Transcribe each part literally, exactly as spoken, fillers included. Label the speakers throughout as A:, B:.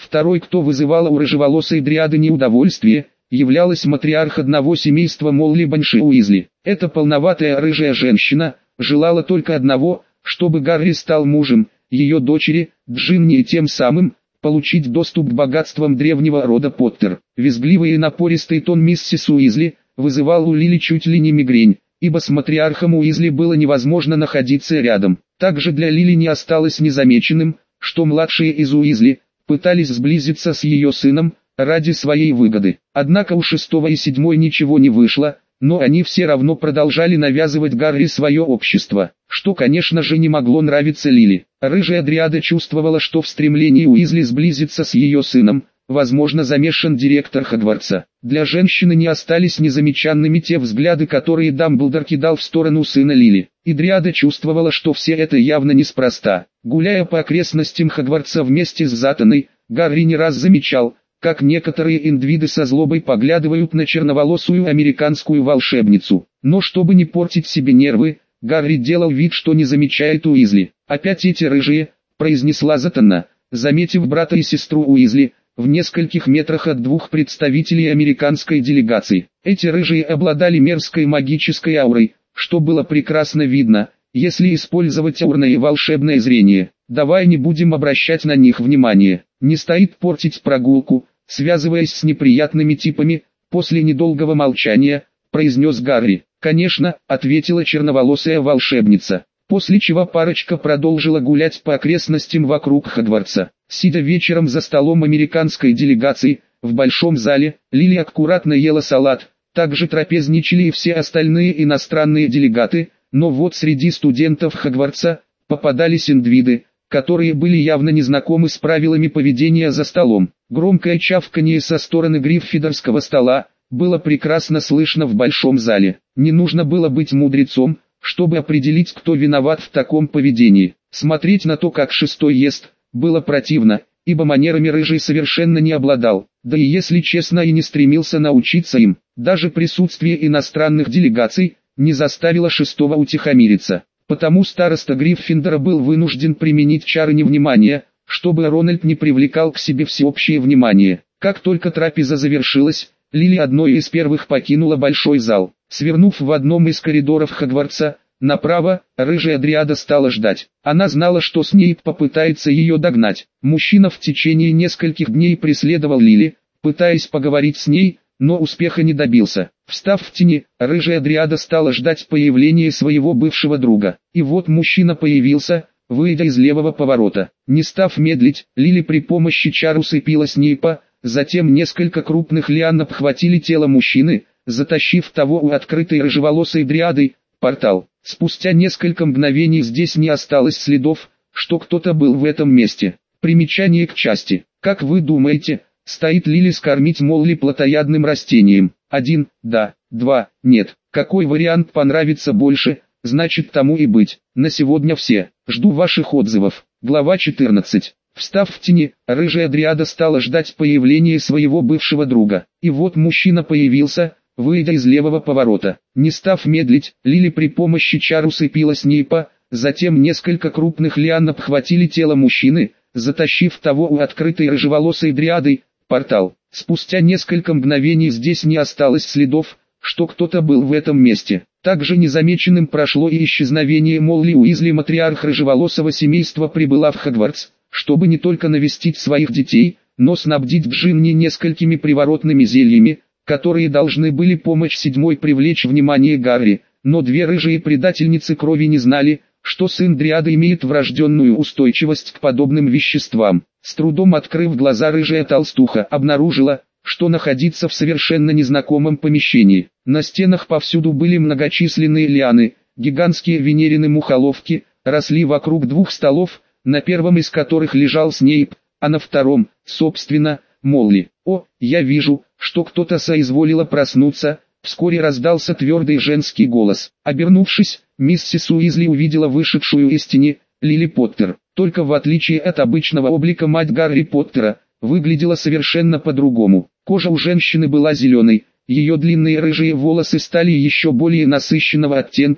A: Второй, кто вызывала у рыжеволосой дриады неудовольствие, являлась матриарх одного семейства Молли Банши Уизли. Эта полноватая рыжая женщина желала только одного, чтобы Гарри стал мужем ее дочери, Джинни, и тем самым получить доступ к богатствам древнего рода Поттер. Визгливый и напористый тон миссис Уизли вызывал у Лили чуть ли не мигрень, ибо с матриархом Уизли было невозможно находиться рядом. Также для Лили не осталось незамеченным, что младшие из Уизли пытались сблизиться с ее сыном ради своей выгоды. Однако у шестого и седьмой ничего не вышло, но они все равно продолжали навязывать Гарри свое общество, что, конечно же, не могло нравиться Лили. Рыжая дриада чувствовала, что в стремлении Уизли сблизиться с ее сыном, возможно, замешан директор Хогвартса. Для женщины не остались незамеченными те взгляды, которые Дамблдор кидал в сторону сына Лили. И дриада чувствовала, что все это явно неспроста. Гуляя по окрестностям Хогвартса вместе с Затаной, Гарри не раз замечал, как некоторые индивиды со злобой поглядывают на черноволосую американскую волшебницу. Но чтобы не портить себе нервы, Гарри делал вид, что не замечает Уизли. «Опять эти рыжие», — произнесла Затана, заметив брата и сестру Уизли в нескольких метрах от двух представителей американской делегации. Эти рыжие обладали мерзкой магической аурой, что было прекрасно видно, если использовать аурное волшебное зрение. «Давай не будем обращать на них внимание. Не стоит портить прогулку, связываясь с неприятными типами», — после недолгого молчания произнес Гарри. «Конечно», — ответила черноволосая волшебница, после чего парочка продолжила гулять по окрестностям вокруг Хогвартса. Сидя вечером за столом американской делегации, в большом зале, Лили аккуратно ела салат, также трапезничали и все остальные иностранные делегаты, но вот среди студентов Хогвартса попадались индивиды, которые были явно незнакомы с правилами поведения за столом. Громкое чавканье со стороны гриффиндорского стола было прекрасно слышно в большом зале. Не нужно было быть мудрецом, чтобы определить, кто виноват в таком поведении. Смотреть на то, как шестой ест, было противно, ибо манерами рыжий совершенно не обладал, да и если честно и не стремился научиться им. Даже присутствие иностранных делегаций не заставило шестого утихомириться. Потому староста Гриффиндора был вынужден применить чары невнимания, чтобы Рональд не привлекал к себе всеобщее внимание. Как только трапеза завершилась, Лили одной из первых покинула большой зал. Свернув в одном из коридоров Хогвартса направо, рыжая дриада стала ждать. Она знала, что Снейп попытается ее догнать. Мужчина в течение нескольких дней преследовал Лили, пытаясь поговорить с ней, но успеха не добился. Встав в тени, рыжая дриада стала ждать появления своего бывшего друга. И вот мужчина появился, выйдя из левого поворота. Не став медлить, Лили при помощи чар усыпила Снейпа, затем несколько крупных лиан обхватили тело мужчины, затащив того у открытой рыжеволосой дриадой портал. Спустя несколько мгновений здесь не осталось следов, что кто-то был в этом месте. Примечание к части. Как вы думаете, стоит Лили скормить Молли плотоядным растением? один, да, два, нет. Какой вариант понравится больше, значит тому и быть. На сегодня все. Жду ваших отзывов. Глава четырнадцать. Встав в тени, рыжая дриада стала ждать появления своего бывшего друга. И вот мужчина появился, выйдя из левого поворота. Не став медлить, Лили при помощи чар усыпила Снейпа, затем несколько крупных лиан обхватили тело мужчины, затащив того у открытой рыжеволосой дриадой портал. Спустя несколько мгновений здесь не осталось следов, что кто-то был в этом месте. Также незамеченным прошло и исчезновение Молли Уизли. Матриарх рыжеволосого семейства прибыла в Хогвартс, чтобы не только навестить своих детей, но снабдить Джинни несколькими приворотными зельями, которые должны были помочь седьмой привлечь внимание Гарри, но две рыжие предательницы крови не знали, что сын дриады имеет врожденную устойчивость к подобным веществам. С трудом открыв глаза, рыжая толстуха обнаружила, что находится в совершенно незнакомом помещении. На стенах повсюду были многочисленные лианы, гигантские венерины-мухоловки, росли вокруг двух столов, на первом из которых лежал Снейп, а на втором, собственно, Молли. «О, я вижу, что кто-то соизволила проснуться», — вскоре раздался твердый женский голос. Обернувшись, миссис Уизли увидела вышедшую из тени Лили Поттер. Только в отличие от обычного облика мать Гарри Поттера, выглядела совершенно по-другому. Кожа у женщины была зеленой, ее длинные рыжие волосы стали еще более насыщенного оттенка,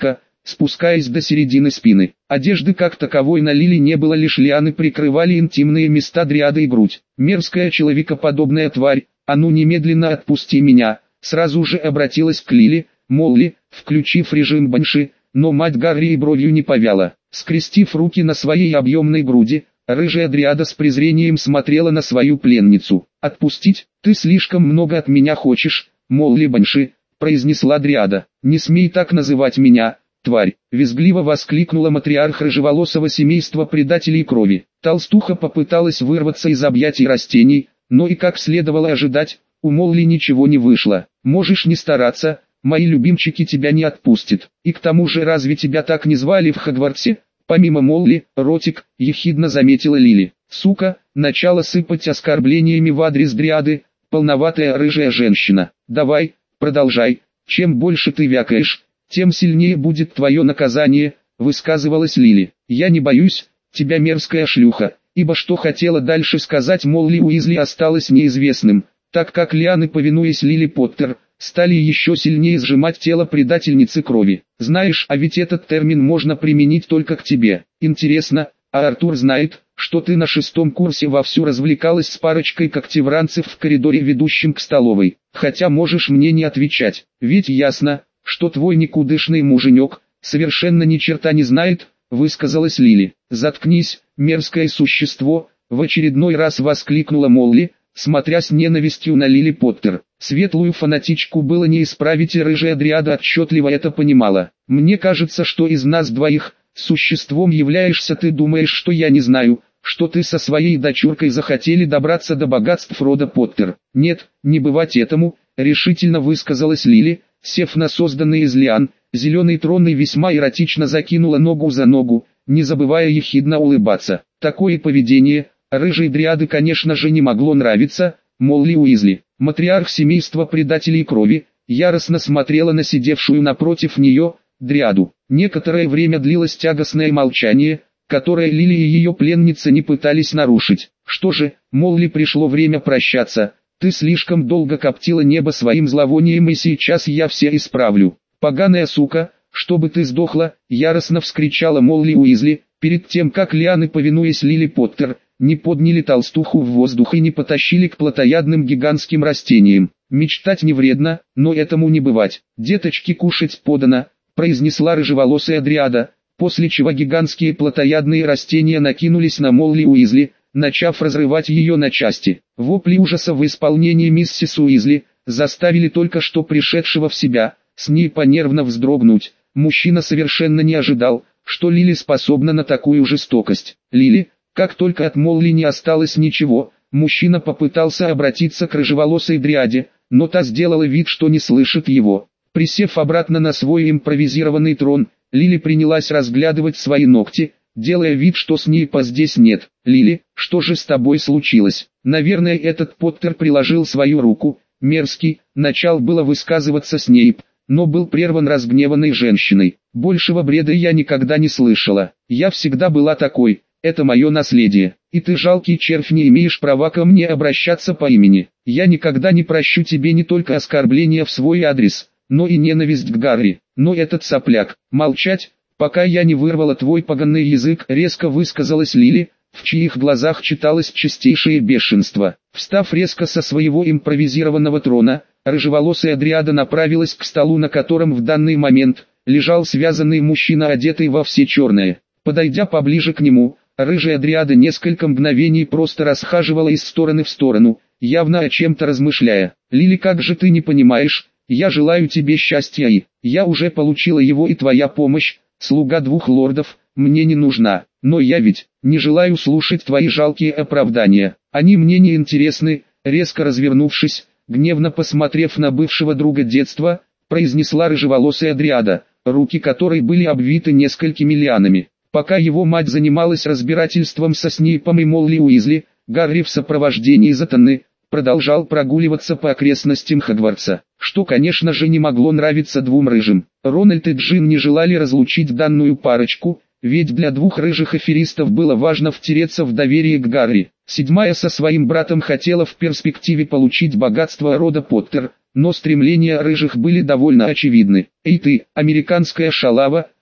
A: спускаясь до середины спины. Одежды как таковой на Лили не было, лишь лианы прикрывали интимные места дриады и грудь. «Мерзкая человекоподобная тварь, а ну немедленно отпусти меня!» Сразу же обратилась к Лили, Молли, включив режим банши, но мать Гарри и бровью не повяла. Скрестив руки на своей объемной груди, рыжая дриада с презрением смотрела на свою пленницу. «Отпустить? Ты слишком много от меня хочешь, Молли Банши», — произнесла дриада. «Не смей так называть меня, тварь!» — визгливо воскликнула матриарх рыжеволосого семейства предателей крови. Толстуха попыталась вырваться из объятий растений, но и как следовало ожидать, у Молли ничего не вышло. «Можешь не стараться, мои любимчики тебя не отпустят. И к тому же разве тебя так не звали в Хогвартсе?» Помимо Молли, ротик, ехидно заметила Лили. «Сука!» — начала сыпать оскорблениями в адрес дриады, полноватая рыжая женщина. «Давай, продолжай, чем больше ты вякаешь, тем сильнее будет твое наказание», — высказывалась Лили. «Я не боюсь, тебя мерзкая шлюха», ибо что хотела дальше сказать Молли Уизли осталось неизвестным, так как лианы, повинуясь Лили Поттер, стали еще сильнее сжимать тело предательницы крови. «Знаешь, а ведь этот термин можно применить только к тебе. Интересно, а Артур знает, что ты на шестом курсе вовсю развлекалась с парочкой когтевранцев в коридоре, ведущем к столовой? Хотя можешь мне не отвечать, ведь ясно, что твой никудышный муженек совершенно ни черта не знает», — высказалась Лили. «Заткнись, мерзкое существо», — в очередной раз воскликнула Молли, смотря с ненавистью на Лили Поттер. Светлую фанатичку было не исправить, и рыжая дриада отчетливо это понимала. «Мне кажется, что из нас двоих существом являешься ты. Думаешь, что я не знаю, что ты со своей дочуркой захотели добраться до богатств рода Поттер?» «Нет, не бывать этому», — решительно высказалась Лили, сев на созданный из лиан зеленый трон и весьма эротично закинула ногу за ногу, не забывая ехидно улыбаться. Такое поведение рыжей дриады, конечно же, не могло нравиться Молли Уизли. Матриарх семейства предателей крови яростно смотрела на сидевшую напротив нее дриаду. Некоторое время длилось тягостное молчание, которое Лили и ее пленница не пытались нарушить. «Что же, Молли, пришло время прощаться. Ты слишком долго коптила небо своим зловонием, и сейчас я все исправлю. Поганая сука, чтобы ты сдохла!» — яростно вскричала Молли Уизли, перед тем как лианы, повинуясь Лили Поттер, не подняли толстуху в воздух и не потащили к плотоядным гигантским растениям. «Мечтать не вредно, но этому не бывать. Деточки, кушать подано», — произнесла рыжеволосая дриада, после чего гигантские плотоядные растения накинулись на Молли Уизли, начав разрывать ее на части. Вопли ужаса в исполнении миссис Уизли заставили только что пришедшего в себя Снейпа нервно вздрогнуть. Мужчина совершенно не ожидал, что Лили способна на такую жестокость. «Лили», как только от Молли не осталось ничего, мужчина попытался обратиться к рыжеволосой дриаде, но та сделала вид, что не слышит его. Присев обратно на свой импровизированный трон, Лили принялась разглядывать свои ногти, делая вид, что Снейпа здесь нет. «Лили, что же с тобой случилось?» «Наверное, этот Поттер приложил свою руку». Мерзкий, начал было высказываться Снейп, но был прерван разгневанной женщиной. «Большего бреда я никогда не слышала. Я всегда была такой. Это мое наследие. И ты, жалкий червь, не имеешь права ко мне обращаться по имени. Я никогда не прощу тебе не только оскорбления в свой адрес, но и ненависть к Гарри. Но этот сопляк, молчать, пока я не вырвала твой поганый язык», — резко высказалась Лили, в чьих глазах читалось чистейшее бешенство. Встав резко со своего импровизированного трона, рыжеволосая дриада направилась к столу, на котором в данный момент лежал связанный мужчина, одетый во все черное. Подойдя поближе к нему, рыжая дриада несколько мгновений просто расхаживала из стороны в сторону, явно о чем-то размышляя. «Лили, как же ты не понимаешь? Я желаю тебе счастья, и я уже получила его, и твоя помощь, слуга двух лордов, мне не нужна. Но я ведь не желаю слушать твои жалкие оправдания. Они мне не интересны». Резко развернувшись, гневно посмотрев на бывшего друга детства, произнесла рыжеволосая дриада, руки которой были обвиты несколькими лианами. Пока его мать занималась разбирательством со Снейпом и Молли Уизли, Гарри в сопровождении Затаны продолжал прогуливаться по окрестностям Хогвартса, что, конечно же, не могло нравиться двум рыжим. Рональд и Джин не желали разлучить данную парочку, ведь для двух рыжих аферистов было важно втереться в доверие к Гарри. Седьмая со своим братом хотела в перспективе получить богатство рода Поттер, но стремления рыжих были довольно очевидны. «Эй ты, американская шалава!» —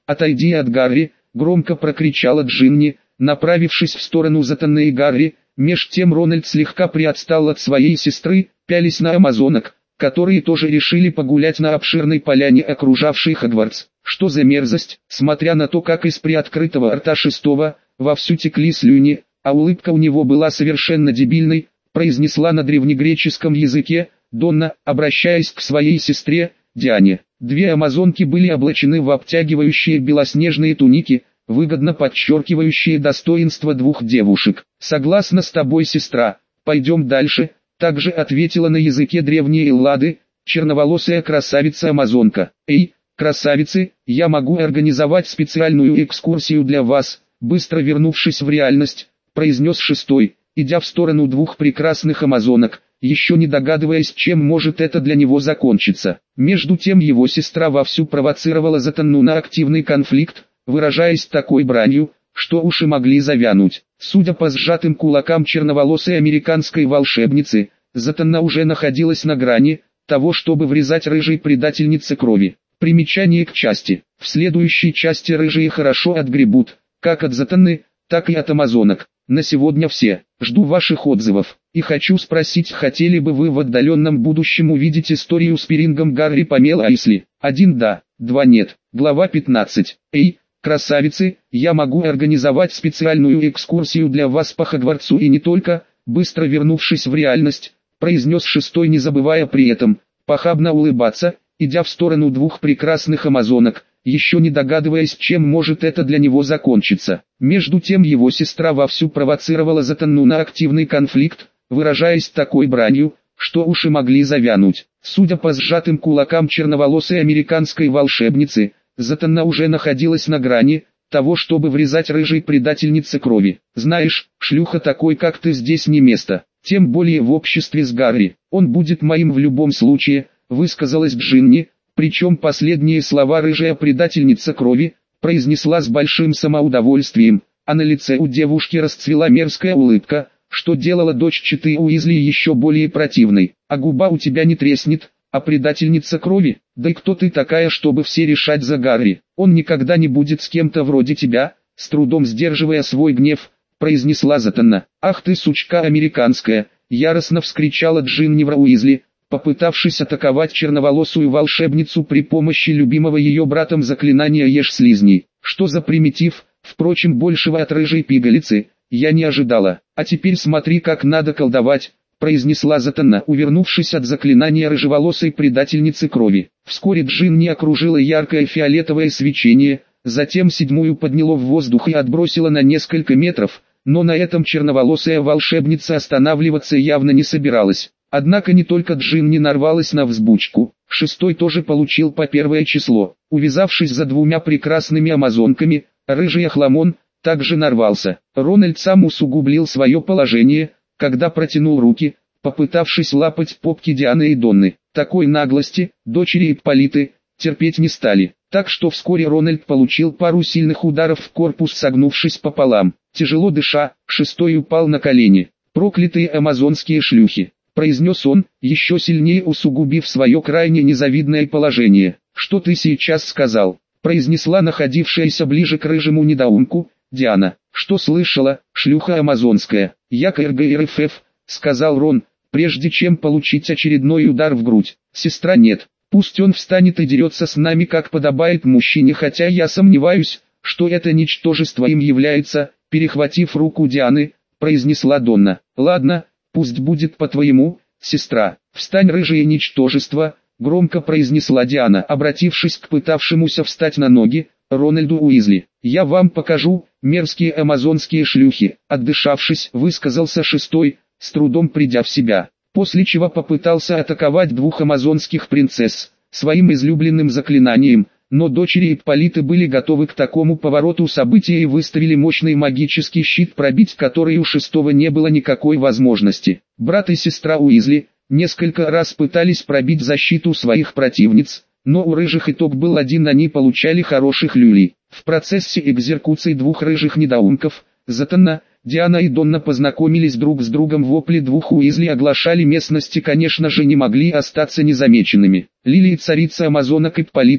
A: «Отойди от Гарри!» — громко прокричала Джинни, направившись в сторону Затана и Гарри. Меж тем Рональд слегка приотстал от своей сестры, пялись на амазонок, которые тоже решили погулять на обширной поляне, окружавшей Хогвартс. Что за мерзость, смотря на то, как из приоткрытого рта шестого вовсю текли слюни, а улыбка у него была совершенно дебильной, произнесла на древнегреческом языке Донна, обращаясь к своей сестре, Диане. Две амазонки были облачены в обтягивающие белоснежные туники, выгодно подчеркивающие достоинство двух девушек. «Согласна с тобой, сестра, пойдем дальше», также ответила на языке древней Эллады, черноволосая красавица-амазонка. «Эй, красавицы, я могу организовать специальную экскурсию для вас», быстро вернувшись в реальность, произнес шестой, идя в сторону двух прекрасных амазонок, еще не догадываясь, чем может это для него закончиться. Между тем его сестра вовсю провоцировала Затанну на активный конфликт, выражаясь такой бранью, что уши могли завянуть. Судя по сжатым кулакам черноволосой американской волшебницы, Затанна уже находилась на грани того, чтобы врезать рыжей предательнице крови. Примечание к части. В следующей части рыжие хорошо отгребут, как от Затанны, так и от амазонок. На сегодня все. Жду ваших отзывов. И хочу спросить, хотели бы вы в отдаленном будущем увидеть историю с пирингом Гарри Помел Айсли? Один да, два нет. Глава пятнадцать. Эй, красавицы, я могу организовать специальную экскурсию для вас по Хогвартсу и не только, быстро вернувшись в реальность, произнес шестой, не забывая при этом похабно улыбаться, идя в сторону двух прекрасных амазонок, еще не догадываясь, чем может это для него закончиться. Между тем его сестра вовсю провоцировала Затанну на активный конфликт, выражаясь такой бранью, что уши могли завянуть. Судя по сжатым кулакам черноволосой американской волшебницы, Затанна уже находилась на грани того, чтобы врезать рыжей предательнице крови. «Знаешь, шлюха такой, как ты, здесь не место, тем более в обществе с Гарри. Он будет моим в любом случае», высказалась Джинни, причем последние слова «рыжая предательница крови» произнесла с большим самоудовольствием, а на лице у девушки расцвела мерзкая улыбка, что делало дочь Читы Уизли еще более противной. «А губа у тебя не треснет, а предательница крови? Да и кто ты такая, чтобы все решать за Гарри? Он никогда не будет с кем-то вроде тебя», с трудом сдерживая свой гнев, произнесла Затанна. «Ах ты сучка американская!» яростно вскричала Джинни Уизли, попытавшись атаковать черноволосую волшебницу при помощи любимого ее братом заклинания «Ешь слизней». «Что за примитив, впрочем, большего от рыжей пигалицы я не ожидала. А теперь смотри, как надо колдовать», произнесла Затанна, увернувшись от заклинания рыжеволосой предательницы крови. Вскоре Джинни окружило яркое фиолетовое свечение, затем седьмую подняло в воздух и отбросило на несколько метров, но на этом черноволосая волшебница останавливаться явно не собиралась. Однако не только Джинни нарвалась на взбучку, шестой тоже получил по первое число. Увязавшись за двумя прекрасными амазонками, рыжий охламон также нарвался. Рональд сам усугублил свое положение, когда протянул руки, попытавшись лапать попки Дианы и Донны. Такой наглости дочери Ипполиты терпеть не стали, так что вскоре Рональд получил пару сильных ударов в корпус, согнувшись пополам. Тяжело дыша, шестой упал на колени. «Проклятые амазонские шлюхи», произнес он, еще сильнее усугубив свое крайне незавидное положение. «Что ты сейчас сказал?» произнесла находившаяся ближе к рыжему недоумку Диана. «Что слышала, шлюха амазонская?» «Я КРГРФФ», сказал Рон, прежде чем получить очередной удар в грудь. «Сестра нет, пусть он встанет и дерется с нами, как подобает мужчине, хотя я сомневаюсь, что это ничтожество им является», перехватив руку Дианы, произнесла Донна. «Ладно, пусть будет по-твоему, сестра. Встань, рыжее ничтожество», громко произнесла Диана, обратившись к пытавшемуся встать на ноги Рональду Уизли. «Я вам покажу, мерзкие амазонские шлюхи», отдышавшись, высказался шестой, с трудом придя в себя, после чего попытался атаковать двух амазонских принцесс своим излюбленным заклинанием, но дочери Ипполиты были готовы к такому повороту событий и выставили мощный магический щит, пробить который у шестого не было никакой возможности. Брат и сестра Уизли несколько раз пытались пробить защиту своих противниц, но у рыжих итог был один: они получали хороших люлей. В процессе экзекуции двух рыжих недоумков, Затанна, Диана и Донна познакомились друг с другом, вопли двух Уизли оглашали местность и, конечно же, не могли остаться незамеченными. Лилии, царица амазонок Ипполита,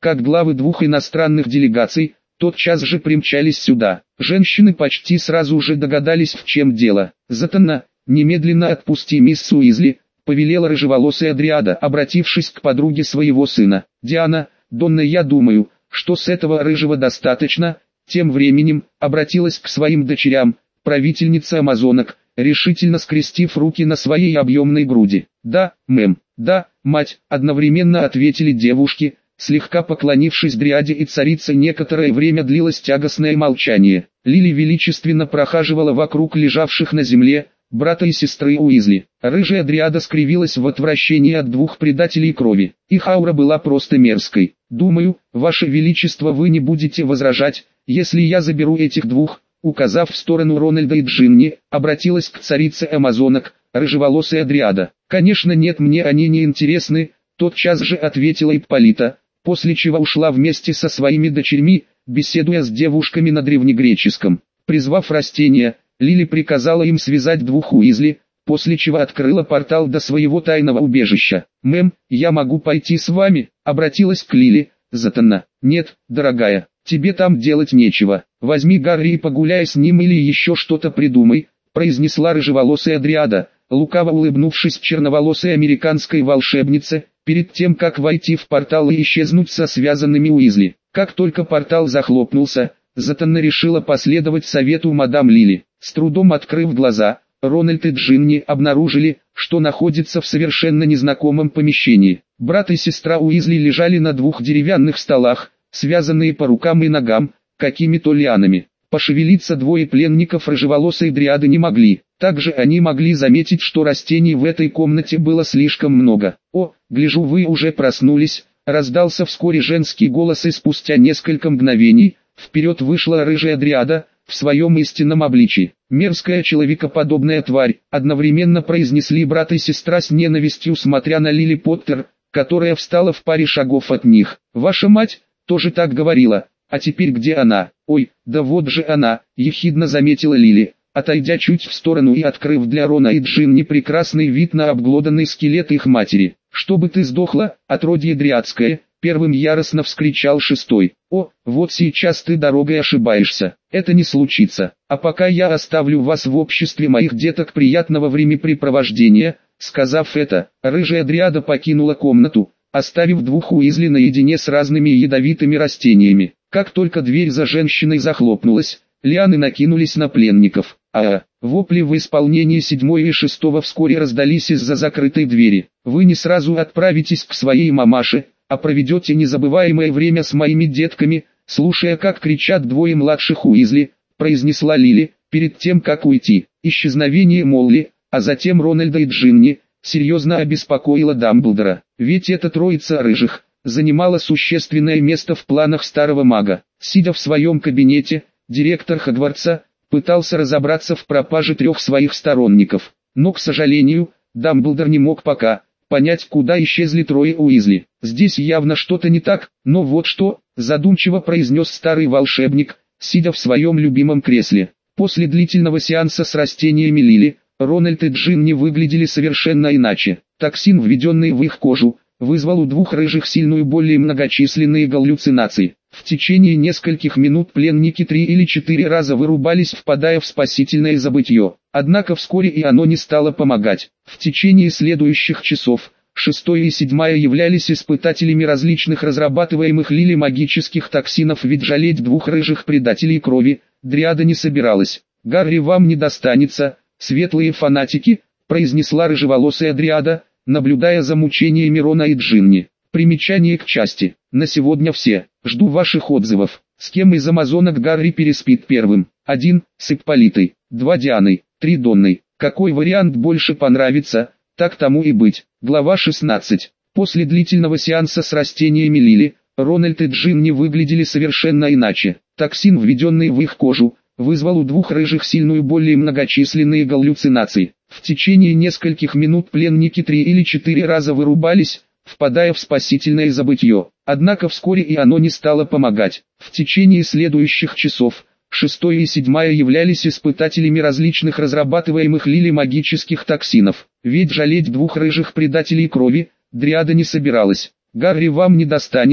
A: как главы двух иностранных делегаций, тотчас же примчались сюда. Женщины почти сразу же догадались, в чем дело. «Затанна, немедленно отпусти мисс Уизли», — повелела рыжеволосая Дриада, обратившись к подруге своего сына. «Диана, Донна, я думаю, что с этого рыжего достаточно». Тем временем, обратилась к своим дочерям, правительница амазонок, решительно скрестив руки на своей объемной груди. «Да, мэм, да, мать», — одновременно ответили девушки. Слегка поклонившись Дриаде и царице, некоторое время длилось тягостное молчание. Лили величественно прохаживала вокруг лежавших на земле брата и сестры Уизли. Рыжая Дриада скривилась в отвращении от двух предателей крови. Их аура была просто мерзкой. «Думаю, ваше величество, вы не будете возражать, если я заберу этих двух», указав в сторону Рональда и Джинни, обратилась к царице амазонок, рыжеволосая Дриада. «Конечно нет, мне они не интересны», тотчас же ответила Ипполита, после чего ушла вместе со своими дочерьми, беседуя с девушками на древнегреческом. Призвав растения, Лили приказала им связать двух Уизли, после чего открыла портал до своего тайного убежища. «Мэм, я могу пойти с вами?» — обратилась к Лили. Затанна. «Нет, дорогая, тебе там делать нечего. Возьми Гарри и погуляй с ним или еще что-то придумай», — произнесла рыжеволосая Дриада, лукаво улыбнувшись черноволосой американской волшебнице, перед тем как войти в портал и исчезнуть со связанными Уизли. Как только портал захлопнулся, Затанна решила последовать совету мадам Лили. С трудом открыв глаза, Рональд и Джинни обнаружили, что находятся в совершенно незнакомом помещении. Брат и сестра Уизли лежали на двух деревянных столах, связанные по рукам и ногам, какими-то лианами. Пошевелиться двое пленников рыжеволосой Дриады не могли. Также они могли заметить, что растений в этой комнате было слишком много. «О, гляжу, вы уже проснулись», — раздался вскоре женский голос, и спустя несколько мгновений вперед вышла рыжая Дриада в своем истинном обличии. «Мерзкая человекоподобная тварь», — одновременно произнесли брат и сестра с ненавистью, смотря на Лили Поттер, которая встала в паре шагов от них. «Ваша мать тоже так говорила, а теперь где она?» «Ой, да вот же она», — ехидно заметила Лили, отойдя чуть в сторону и открыв для Рона и Джинни прекрасный вид на обглоданный скелет их матери. «Чтобы ты сдохла, отродье дриадское!» — первым яростно вскричал шестой. «О, вот сейчас ты дорогой ошибаешься, это не случится, а пока я оставлю вас в обществе моих деток, приятного времяпрепровождения». Сказав это, рыжая Дриада покинула комнату, оставив двух Уизли наедине с разными ядовитыми растениями. Как только дверь за женщиной захлопнулась, лианы накинулись на пленников. А, вопли в исполнении седьмого и шестого вскоре раздались из-за закрытой двери. «Вы не сразу отправитесь к своей мамаше, а проведете незабываемое время с моими детками», слушая, как кричат двое младших Уизли, произнесла Лили, перед тем как уйти. Исчезновение Молли, а затем Рональда и Джинни, серьезно обеспокоило Дамблдора. Ведь эта троица рыжих занимала существенное место в планах старого мага. Сидя в своем кабинете, директор Хогвартса пытался разобраться в пропаже трех своих сторонников. Но, к сожалению, Дамблдор не мог пока понять, куда исчезли трое Уизли. «Здесь явно что-то не так, но вот что», задумчиво произнес старый волшебник, сидя в своем любимом кресле. После длительного сеанса с растениями Лили, Рональд и Джинни выглядели совершенно иначе. Токсин, введенный в их кожу, вызвал у двух рыжих сильную боль и многочисленные галлюцинации. В течение нескольких минут пленники три или четыре раза вырубались, впадая в спасительное забытье. Однако вскоре и оно не стало помогать. В течение следующих часов, шестое и седьмое являлись испытателями различных разрабатываемых Лили магических токсинов, ведь жалеть двух рыжих предателей крови Дриада не собиралась. «Гарри вам не достанется, светлые фанатики», произнесла рыжеволосая Дриада, наблюдая за мучениями Рона и Джинни. Примечание к части. На сегодня все. Жду ваших отзывов. С кем из амазонок Гарри переспит первым? один. С Ипполитой. два. Дианой. три. Донной. Какой вариант больше понравится? Так тому и быть. Глава шестнадцать. После длительного сеанса с растениями Лили, Рональд и Джинни выглядели совершенно иначе. Токсин, введенный в их кожу, вызвал у двух рыжих сильную боль и многочисленные галлюцинации. В течение нескольких минут пленники три или четыре раза вырубались, впадая в спасительное забытье. Однако вскоре и оно не стало помогать. В течение следующих часов, шестое и седьмое являлись испытателями различных разрабатываемых Лили магических токсинов. Ведь жалеть двух рыжих предателей крови Дриада не собиралась. «Гарри вам не достанется»,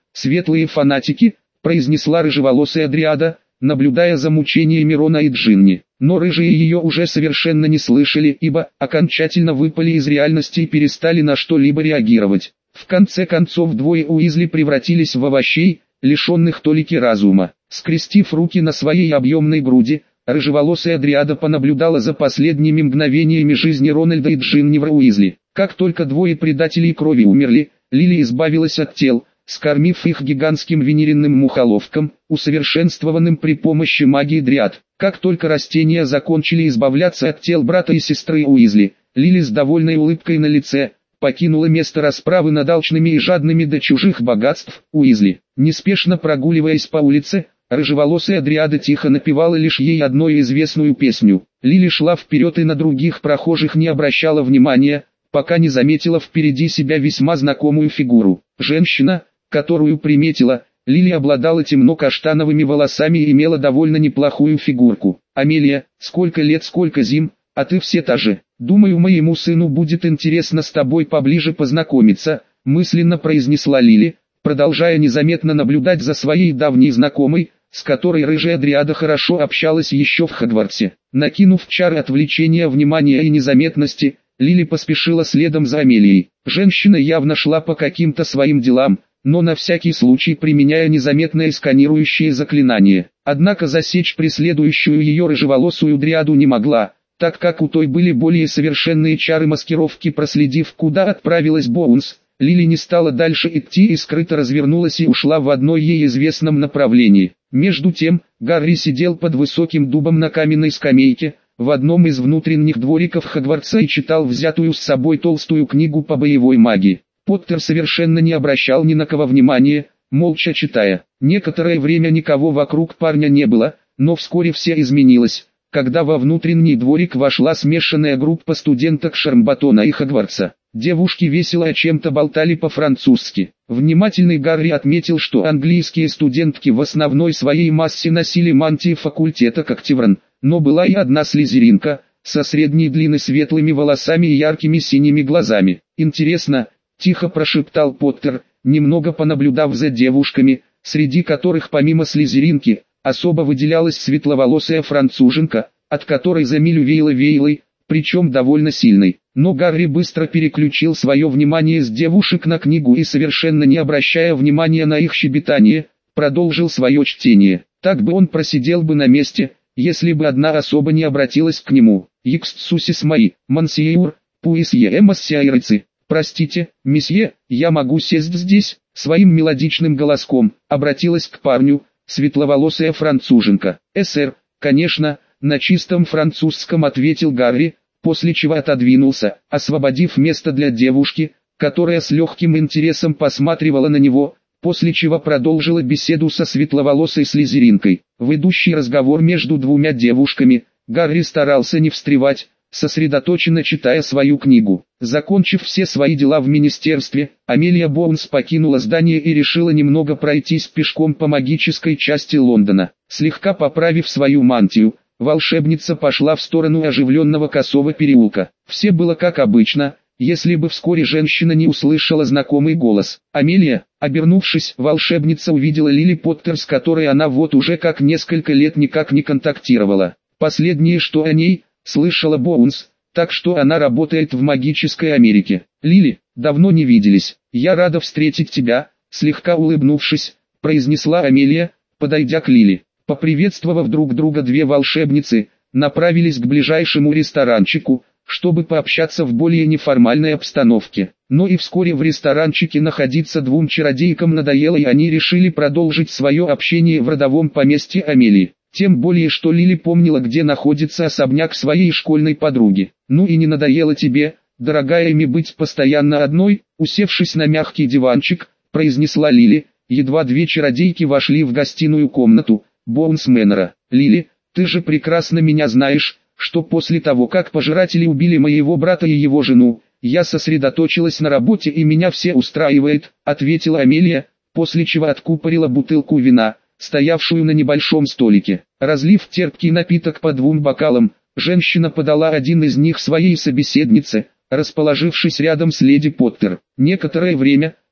A: «Светлые фанатики», — произнесла рыжеволосая дриада, наблюдая за мучениями Рона и Джинни. Но рыжие ее уже совершенно не слышали, ибо окончательно выпали из реальности и перестали на что-либо реагировать. В конце концов двое Уизли превратились в овощей, лишенных толики разума. Скрестив руки на своей объемной груди, рыжеволосая дриада понаблюдала за последними мгновениями жизни Рональда и Джинни Уизли. Как только двое предателей крови умерли, Лили избавилась от тел, скормив их гигантским венеринным мухоловкам, усовершенствованным при помощи магии дриад. Как только растения закончили избавляться от тел брата и сестры Уизли, Лили с довольной улыбкой на лице покинула место расправы над алчными и жадными до чужих богатств Уизли. Неспешно прогуливаясь по улице, рыжеволосая дриада тихо напевала лишь ей одну известную песню. Лили шла вперед и на других прохожих не обращала внимания, пока не заметила впереди себя весьма знакомую фигуру. Женщина, которую приметила, Лили обладала темно-каштановыми волосами и имела довольно неплохую фигурку. «Амелия, сколько лет, сколько зим, а ты все та же. Думаю, моему сыну будет интересно с тобой поближе познакомиться», мысленно произнесла Лили, продолжая незаметно наблюдать за своей давней знакомой, с которой рыжая дриада хорошо общалась еще в Хогвартсе. Накинув чары отвлечения внимания и незаметности, Лили поспешила следом за Амелией. Женщина явно шла по каким-то своим делам, но на всякий случай применяя незаметное сканирующее заклинание. Однако засечь преследующую ее рыжеволосую дриаду не могла, так как у той были более совершенные чары маскировки. Проследив, куда отправилась Боунс, Лили не стала дальше идти и скрыто развернулась и ушла в одно ей известном направлении. Между тем, Гарри сидел под высоким дубом на каменной скамейке, в одном из внутренних двориков Хогвартса и читал взятую с собой толстую книгу по боевой магии. Поттер совершенно не обращал ни на кого внимания, молча читая. Некоторое время никого вокруг парня не было, но вскоре все изменилось, когда во внутренний дворик вошла смешанная группа студенток Шармбатона и Хогвартса. Девушки весело о чем-то болтали по-французски. Внимательный Гарри отметил, что английские студентки в основной своей массе носили мантии факультета как Тивран, но была и одна слизеринка, со средней длины светлыми волосами и яркими синими глазами. «Интересно», — тихо прошептал Поттер, немного понаблюдав за девушками, среди которых помимо слизеринки, особо выделялась светловолосая француженка, от которой за милю веяло веялой, причем довольно сильной. Но Гарри быстро переключил свое внимание с девушек на книгу и, совершенно не обращая внимания на их щебетание, продолжил свое чтение. Так бы он просидел бы на месте, если бы одна особа не обратилась к нему. «Икстсусис мои, мансиеур, пуисье эмассиайрыцы». «Простите, месье, я могу сесть здесь?» Своим мелодичным голоском обратилась к парню светловолосая француженка. «Эсэр, конечно», на чистом французском ответил Гарри, после чего отодвинулся, освободив место для девушки, которая с легким интересом посматривала на него, после чего продолжила беседу со светловолосой слизеринкой. В идущий разговор между двумя девушками, Гарри старался не встревать, сосредоточенно читая свою книгу. Закончив все свои дела в министерстве, Амелия Боунс покинула здание и решила немного пройтись пешком по магической части Лондона. Слегка поправив свою мантию, волшебница пошла в сторону оживленного Косого переулка. Все было как обычно, если бы вскоре женщина не услышала знакомый голос. «Амелия», обернувшись, волшебница увидела Лили Поттер, с которой она вот уже как несколько лет никак не контактировала. Последнее, что о ней слышала Боунс, так что она работает в магической Америке. «Лили, давно не виделись, я рада встретить тебя», слегка улыбнувшись, произнесла Амелия, подойдя к Лили. Поприветствовав друг друга, две волшебницы направились к ближайшему ресторанчику, чтобы пообщаться в более неформальной обстановке. Но и вскоре в ресторанчике находиться двум чародейкам надоело, и они решили продолжить свое общение в родовом поместье Амелии. Тем более, что Лили помнила, где находится особняк своей школьной подруги. «Ну и не надоело тебе, дорогая Эми, быть постоянно одной?» Усевшись на мягкий диванчик, произнесла Лили, едва две чародейки вошли в гостиную комнату Боунс Мэннера. «Лили, ты же прекрасно меня знаешь, что после того, как пожиратели убили моего брата и его жену, я сосредоточилась на работе и меня все устраивает», ответила Амелия, после чего откупорила бутылку вина, стоявшую на небольшом столике. Разлив терпкий напиток по двум бокалам, женщина подала один из них своей собеседнице, расположившись рядом с леди Поттер. Некоторое время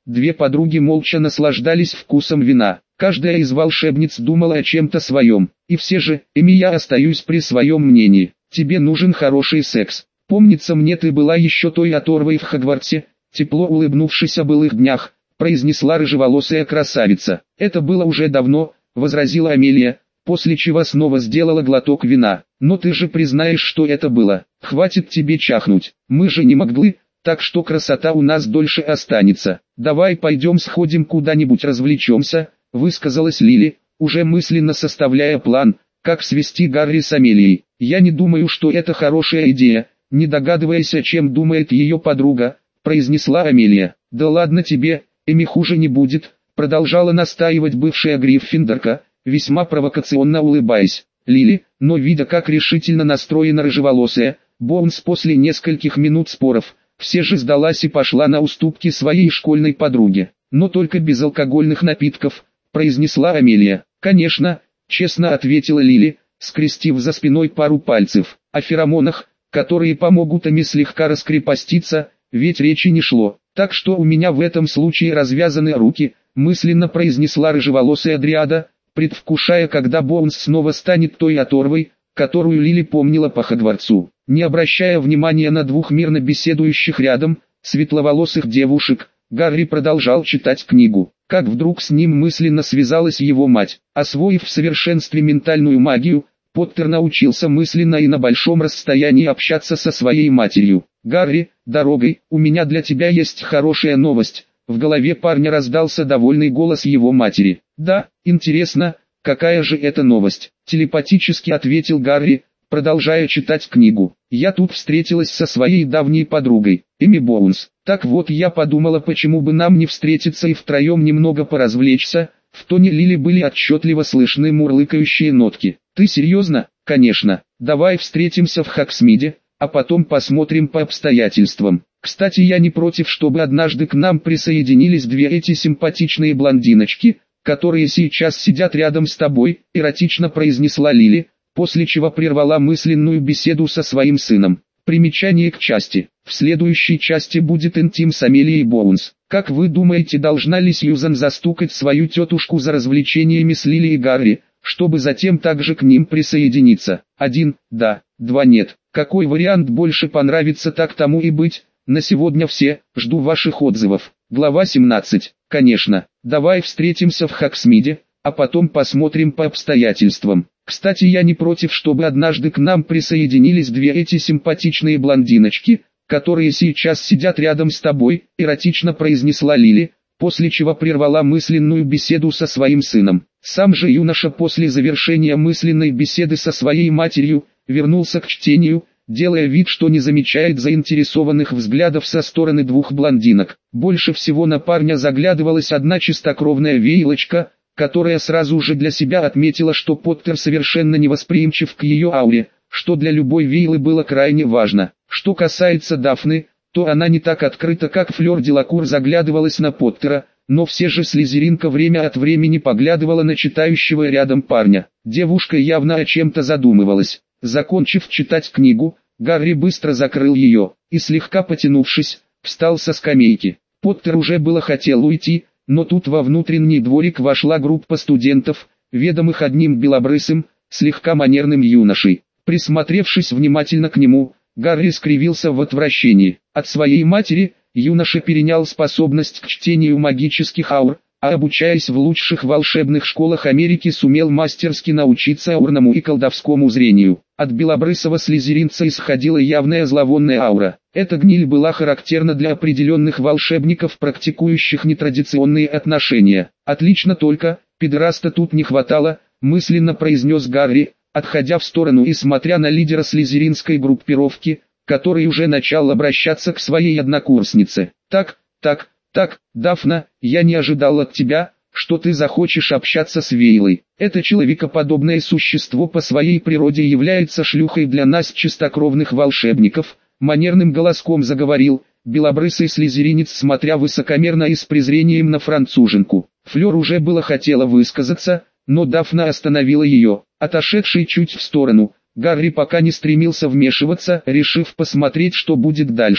A: Две подруги молча наслаждались вкусом вина. Каждая из волшебниц думала о чем-то своем. И все же, Эми, я остаюсь при своем мнении. Тебе нужен хороший секс. Помнится мне, ты была еще той оторвой в Хогвартсе, тепло улыбнувшись о былых днях, произнесла рыжеволосая красавица. Это было уже давно, возразила Амелия, после чего снова сделала глоток вина. Но ты же признаешь, что это было. Хватит тебе чахнуть. Мы же не моглы, так что красота у нас дольше останется. Давай пойдем сходим куда-нибудь развлечемся, высказалась Лили, уже мысленно составляя план, как свести Гарри с Амелией. Я не думаю, что это хорошая идея, не догадываясь, о чем думает ее подруга, произнесла Амелия. Да ладно тебе, Эми, хуже не будет, продолжала настаивать бывшая Гриффиндорка, весьма провокационно улыбаясь. Лили, но видя, как решительно настроена рыжеволосая, Боунс после нескольких минут споров, все же сдалась и пошла на уступки своей школьной подруге. Но только без алкогольных напитков, произнесла Амелия. Конечно, честно ответила Лили, скрестив за спиной пару пальцев. О феромонах, которые помогут Эми слегка раскрепоститься, ведь речи не шло. Так что у меня в этом случае развязаны руки, мысленно произнесла рыжеволосая дриада, предвкушая, когда Боунс снова станет той оторвой, которую Лили помнила по Хогвартсу. Не обращая внимания на двух мирно беседующих рядом, светловолосых девушек, Гарри продолжал читать книгу. Как вдруг с ним мысленно связалась его мать. Освоив в совершенстве ментальную магию, Поттер научился мысленно и на большом расстоянии общаться со своей матерью. «Гарри, дорогой, у меня для тебя есть хорошая новость». В голове парня раздался довольный голос его матери. «Да, интересно, какая же это новость?» Телепатически ответил Гарри, продолжая читать книгу. «Я тут встретилась со своей давней подругой, Эми Боунс. Так вот, я подумала, почему бы нам не встретиться и втроем немного поразвлечься». В тоне Лили были отчетливо слышны мурлыкающие нотки. «Ты серьезно?» «Конечно. Давай встретимся в Хогсмиде, а потом посмотрим по обстоятельствам. Кстати, я не против, чтобы однажды к нам присоединились две эти симпатичные блондиночки, которые сейчас сидят рядом с тобой», эротично произнесла Лили, после чего прервала мысленную беседу со своим сыном. Примечание к части. В следующей части будет интим с Амелией Боунс. Как вы думаете, должна ли Сьюзан застукать свою тетушку за развлечениями с Лили и Гарри, чтобы затем также к ним присоединиться? Один, да, два, нет. Какой вариант больше понравится, так тому и быть. На сегодня все, жду ваших отзывов. Глава семнадцать. Конечно, давай встретимся в Хогсмиде, а потом посмотрим по обстоятельствам. Кстати, я не против, чтобы однажды к нам присоединились две эти симпатичные блондиночки, которые сейчас сидят рядом с тобой, эротично произнесла Лили, после чего прервала мысленную беседу со своим сыном. Сам же юноша после завершения мысленной беседы со своей матерью, вернулся к чтению, делая вид, что не замечает заинтересованных взглядов со стороны двух блондинок. Больше всего на парня заглядывалась одна чистокровная вейлочка, которая сразу же для себя отметила, что Поттер совершенно невосприимчив к ее ауре, что для любой вейлы было крайне важно. Что касается Дафны, то она не так открыта, как Флёр Делакур заглядывалась на Поттера, но все же слизеринка время от времени поглядывала на читающего рядом парня. Девушка явно о чем-то задумывалась. Закончив читать книгу, Гарри быстро закрыл ее, и слегка потянувшись, встал со скамейки. Поттер уже было хотел уйти, но тут во внутренний дворик вошла группа студентов, ведомых одним белобрысым, слегка манерным юношей. Присмотревшись внимательно к нему, Гарри скривился в отвращении. От своей матери, юноша перенял способность к чтению магических аур, а обучаясь в лучших волшебных школах Америки сумел мастерски научиться аурному и колдовскому зрению. От белобрысого слизеринца исходила явная зловонная аура. Эта гниль была характерна для определенных волшебников, практикующих нетрадиционные отношения. «Отлично, только, педераста тут не хватало», мысленно произнес Гарри, отходя в сторону и смотря на лидера слизеринской группировки, который уже начал обращаться к своей однокурснице. «Так, так, так, Дафна, я не ожидал от тебя, что ты захочешь общаться с Вейлой. Это человекоподобное существо по своей природе является шлюхой для нас, чистокровных волшебников», манерным голоском заговорил белобрысый слизеринец, смотря высокомерно и с презрением на француженку. Флёр уже было хотела высказаться, но Дафна остановила ее. Отошедший чуть в сторону, Гарри пока не стремился вмешиваться, решив посмотреть, что будет дальше.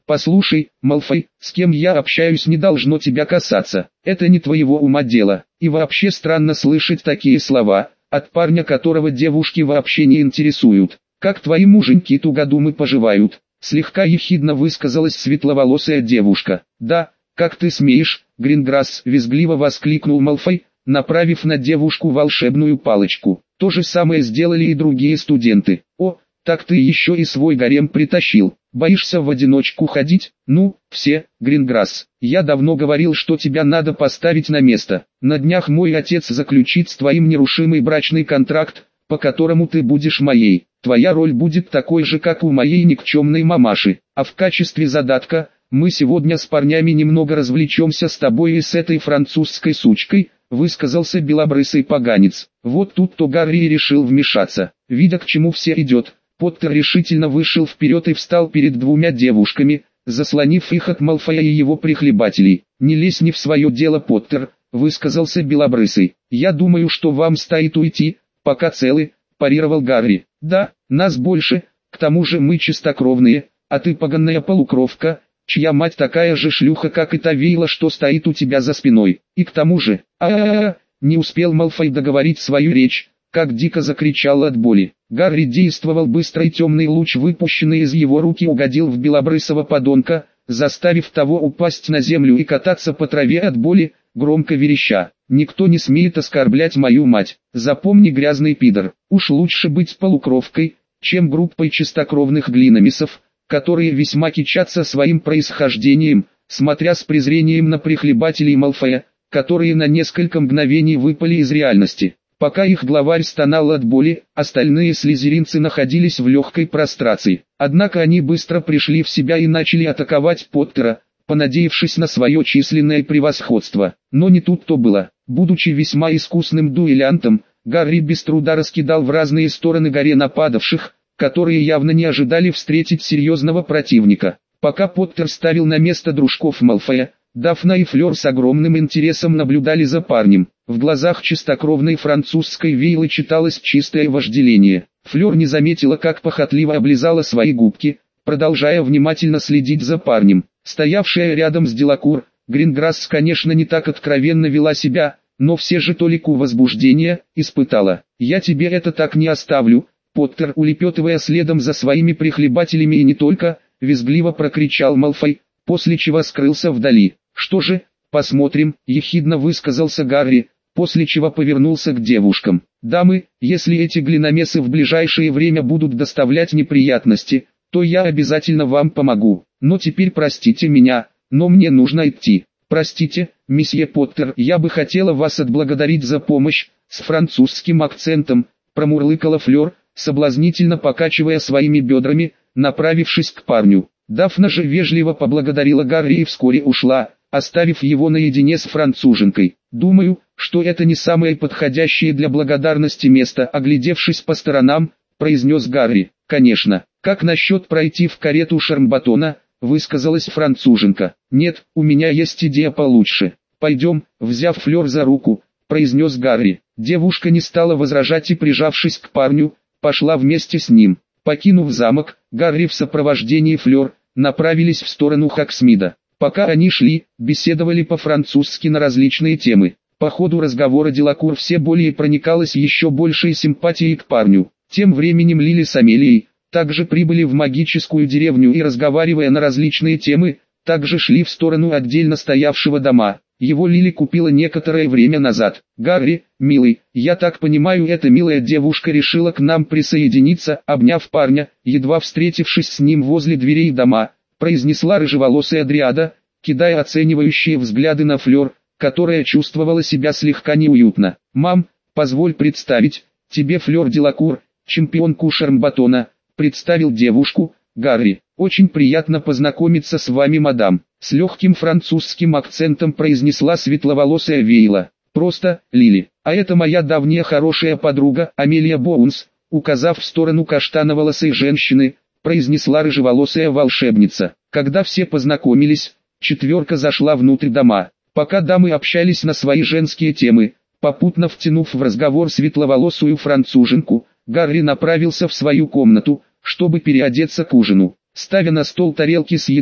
A: «Послушай, Малфой, с кем я общаюсь не должно тебя касаться, это не твоего ума дело, и вообще странно слышать такие слова от парня, которого девушки вообще не интересуют. Как твои муженьки тугодумы поживают?» Слегка ехидно высказалась светловолосая девушка. «Да, как ты смеешь, Гринграсс!» — визгливо воскликнул Малфой, направив на девушку волшебную палочку. То же самое сделали и другие студенты. «О, так ты еще и свой гарем притащил. Боишься в одиночку ходить? Ну, все, Гринграсс, я давно говорил, что тебя надо поставить на место. На днях мой отец заключит с твоим нерушимый брачный контракт, по которому ты будешь моей. Твоя роль будет такой же, как у моей никчемной мамаши. А в качестве задатка, мы сегодня с парнями немного развлечемся с тобой и с этой французской сучкой», — высказался белобрысый поганец. Вот тут-то Гарри и решил вмешаться. Видя, к чему все идет, Поттер решительно вышел вперед и встал перед двумя девушками, заслонив их от Малфоя и его прихлебателей. «Не лезь не в свое дело, Поттер», — высказался белобрысый. «Я думаю, что вам стоит уйти, пока целы», — парировал Гарри. «Да, нас больше, к тому же мы чистокровные, а ты поганая полукровка, чья мать такая же шлюха, как и та Вейла, что стоит у тебя за спиной. И к тому же, а-а-а!» Не успел Малфой договорить свою речь, как дико закричал от боли. Гарри действовал быстро, и темный луч, выпущенный из его руки, угодил в белобрысого подонка, заставив того упасть на землю и кататься по траве от боли, громко вереща. «Никто не смеет оскорблять мою мать. Запомни, грязный пидор, уж лучше быть полукровкой, чем группой чистокровных глиномесов, которые весьма кичатся своим происхождением», смотря с презрением на прихлебателей Малфоя, которые на несколько мгновений выпали из реальности. Пока их главарь стонал от боли, остальные слизеринцы находились в легкой прострации. Однако они быстро пришли в себя и начали атаковать Поттера, понадеявшись на свое численное превосходство. Но не тут-то было. Будучи весьма искусным дуэлянтом, Гарри без труда раскидал в разные стороны горе нападавших, которые явно не ожидали встретить серьезного противника. Пока Поттер ставил на место дружков Малфоя, Дафна и Флёр с огромным интересом наблюдали за парнем. В глазах чистокровной французской Вейлы читалось чистое вожделение. Флёр не заметила, как похотливо облизала свои губки, продолжая внимательно следить за парнем. Стоявшая рядом с Делакур, Гринграсс, конечно, не так откровенно вела себя, но все же толику возбуждения испытала. «Я тебе это так не оставлю», Поттер, улепетывая следом за своими прихлебателями и не только, визгливо прокричал Малфой, после чего скрылся вдали. «Что же, посмотрим», — ехидно высказался Гарри, после чего повернулся к девушкам. «Дамы, если эти глиномесы в ближайшее время будут доставлять неприятности, то я обязательно вам помогу. Но теперь простите меня, но мне нужно идти». «Простите, месье Поттер, я бы хотела вас отблагодарить за помощь», с французским акцентом, промурлыкала Флёр, соблазнительно покачивая своими бедрами, направившись к парню. Дафна же вежливо поблагодарила Гарри и вскоре ушла, оставив его наедине с француженкой. «Думаю, что это не самое подходящее для благодарности место», оглядевшись по сторонам, произнес Гарри. «Конечно, как насчет пройти в карету Шармбатона», высказалась француженка. «Нет, у меня есть идея получше. Пойдем», взяв Флёр за руку, произнес Гарри. Девушка не стала возражать и, прижавшись к парню, пошла вместе с ним. Покинув замок, Гарри в сопровождении Флёр направились в сторону Хоксмида. Пока они шли, беседовали по-французски на различные темы. По ходу разговора Делакур все более проникалась еще большей симпатией к парню. Тем временем Лили с Амелией также прибыли в магическую деревню и, разговаривая на различные темы, также шли в сторону отдельно стоявшего дома. Его Лили купила некоторое время назад. «Гарри, милый, я так понимаю, эта милая девушка решила к нам присоединиться», обняв парня, едва встретившись с ним возле дверей дома, произнесла рыжеволосая дриада, кидая оценивающие взгляды на Флёр, которая чувствовала себя слегка неуютно. «Мам, позволь представить тебе Флёр Делакур, чемпионку Шармбатона», представил девушку Гарри. «Очень приятно познакомиться с вами, мадам», с легким французским акцентом произнесла светловолосая Вейла. «Просто, Лили, а это моя давняя хорошая подруга Амелия Боунс», указав в сторону каштановолосой женщины, произнесла рыжеволосая волшебница. Когда все познакомились, четверка зашла внутрь дома. Пока дамы общались на свои женские темы, попутно втянув в разговор светловолосую француженку, Гарри направился в свою комнату, чтобы переодеться к ужину. Ставя на стол тарелки с едой,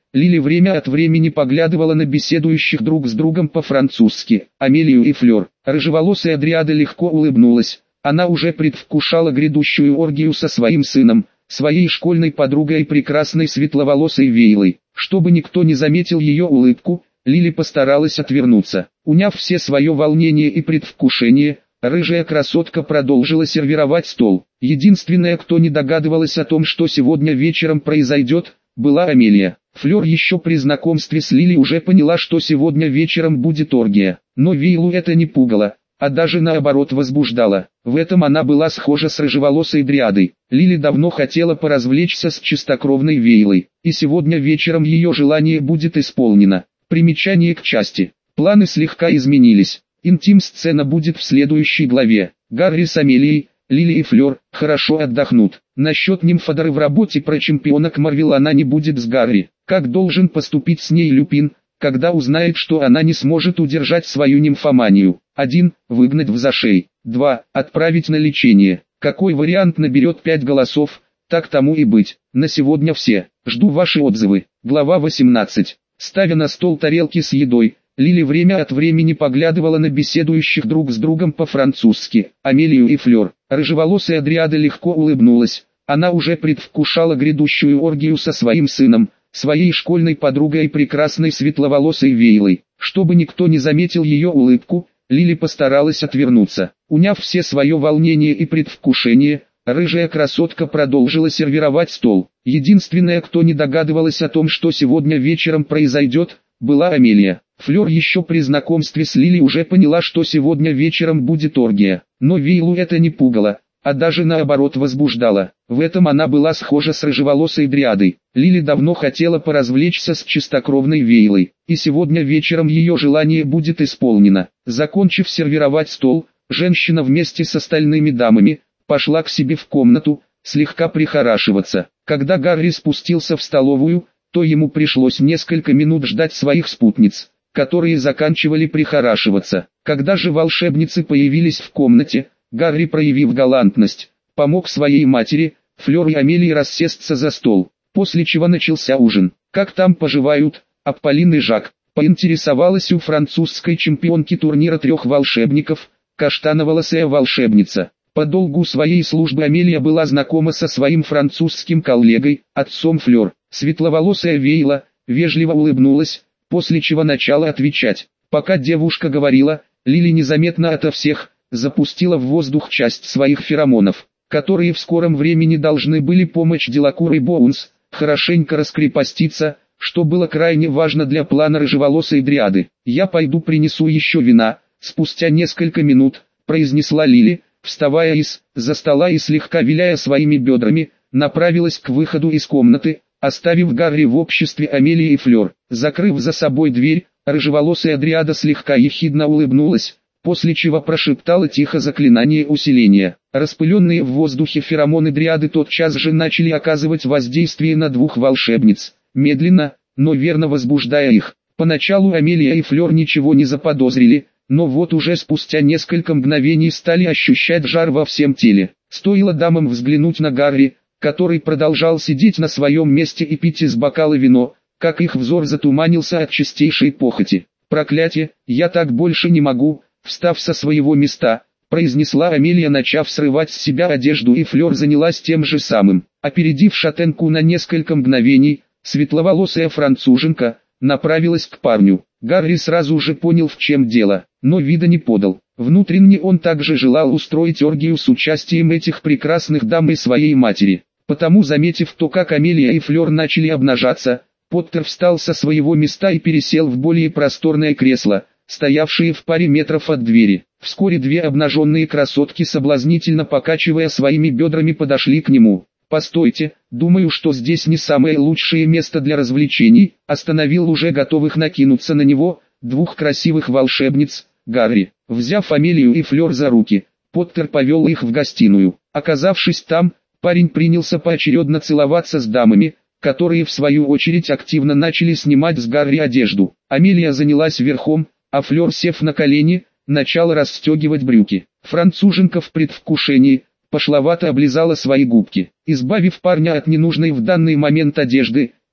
A: Лили время от времени поглядывала на беседующих друг с другом по-французски, Амелию и Флёр. Рыжеволосая дриада легко улыбнулась. Она уже предвкушала грядущую оргию со своим сыном, своей школьной подругой и прекрасной светловолосой Вейлой. Чтобы никто не заметил ее улыбку, Лили постаралась отвернуться. Уняв все свое волнение и предвкушение, рыжая красотка продолжила сервировать стол. Единственная, кто не догадывалась о том, что сегодня вечером произойдет, была Амелия. Флёр еще при знакомстве с Лили уже поняла, что сегодня вечером будет оргия. Но Вейлу это не пугало, а даже наоборот возбуждало. В этом она была схожа с рыжеволосой дриадой. Лили давно хотела поразвлечься с чистокровной Вейлой, и сегодня вечером ее желание будет исполнено. Примечание к части. Планы слегка изменились. Интим-сцена будет в следующей главе. Гарри с Амелией, Лили и Флёр хорошо отдохнут. Насчет нимфодоры в работе про чемпионок Марвел она не будет с Гарри. Как должен поступить с ней Люпин, когда узнает, что она не сможет удержать свою нимфоманию? один. Выгнать в зашей. два. Отправить на лечение. Какой вариант наберет пять голосов, так тому и быть. На сегодня все. Жду ваши отзывы. Глава восемнадцать. Ставя на стол тарелки с едой, Лили время от времени поглядывала на беседующих друг с другом по-французски, Амелию и Флёр. Рыжеволосая дриада легко улыбнулась. Она уже предвкушала грядущую оргию со своим сыном, своей школьной подругой и прекрасной светловолосой Вейлой. Чтобы никто не заметил ее улыбку, Лили постаралась отвернуться. Уняв все свое волнение и предвкушение, рыжая красотка продолжила сервировать стол. Единственная, кто не догадывалась о том, что сегодня вечером произойдет, была Амелия. Флёр еще при знакомстве с Лили уже поняла, что сегодня вечером будет оргия. Но Вейлу это не пугало, а даже наоборот возбуждало. В этом она была схожа с рыжеволосой дриадой. Лили давно хотела поразвлечься с чистокровной Вейлой, и сегодня вечером ее желание будет исполнено. Закончив сервировать стол, женщина вместе с остальными дамами пошла к себе в комнату, слегка прихорашиваться. Когда Гарри спустился в столовую, то ему пришлось несколько минут ждать своих спутниц, которые заканчивали прихорашиваться. Когда же волшебницы появились в комнате, Гарри, проявив галантность, помог своей матери, Флёр и Амелии рассесться за стол, после чего начался ужин. «Как там поживают, Апполин и Жак?» — поинтересовалась у французской чемпионки турнира трех волшебников, каштановолосая волшебница. По долгу своей службы Амелия была знакома со своим французским коллегой, отцом Флёр. Светловолосая Вейла вежливо улыбнулась, после чего начала отвечать. Пока девушка говорила, Лили незаметно ото всех запустила в воздух часть своих феромонов, которые в скором времени должны были помочь Делакур и Боунс хорошенько раскрепоститься, что было крайне важно для плана рыжеволосой дриады. «Я пойду принесу еще вина», — спустя несколько минут произнесла Лили, вставая из-за стола и слегка виляя своими бедрами, направилась к выходу из комнаты, оставив Гарри в обществе Амелии и Флёр. Закрыв за собой дверь, рыжеволосая дриада слегка ехидно улыбнулась, после чего прошептала тихо заклинание усиления. Распыленные в воздухе феромоны дриады тотчас же начали оказывать воздействие на двух волшебниц, медленно, но верно возбуждая их. Поначалу Амелия и Флёр ничего не заподозрили, но вот уже спустя несколько мгновений стали ощущать жар во всем теле. Стоило дамам взглянуть на Гарри, который продолжал сидеть на своем месте и пить из бокала вино, как их взор затуманился от чистейшей похоти. «Проклятие, я так больше не могу», — встав со своего места, произнесла Амелия, начав срывать с себя одежду, и Флёр занялась тем же самым. Опередив шатенку на несколько мгновений, светловолосая француженка направилась к парню. Гарри сразу же понял, в чем дело, но вида не подал. Внутренне он также желал устроить оргию с участием этих прекрасных дам и своей матери. Потому, заметив то, как Амелия и Флёр начали обнажаться, Поттер встал со своего места и пересел в более просторное кресло, стоявшее в паре метров от двери. Вскоре две обнаженные красотки, соблазнительно покачивая своими бедрами, подошли к нему. «Постойте, думаю, что здесь не самое лучшее место для развлечений», остановил уже готовых накинуться на него двух красивых волшебниц, Гарри. Взяв Амелию и Флёр за руки, Поттер повел их в гостиную. Оказавшись там, парень принялся поочередно целоваться с дамами, которые в свою очередь активно начали снимать с Гарри одежду. Амелия занялась верхом, а Флёр, сев на колени, начала расстегивать брюки. Француженка в предвкушении пошловато облизала свои губки. Избавив парня от ненужной в данный момент одежды,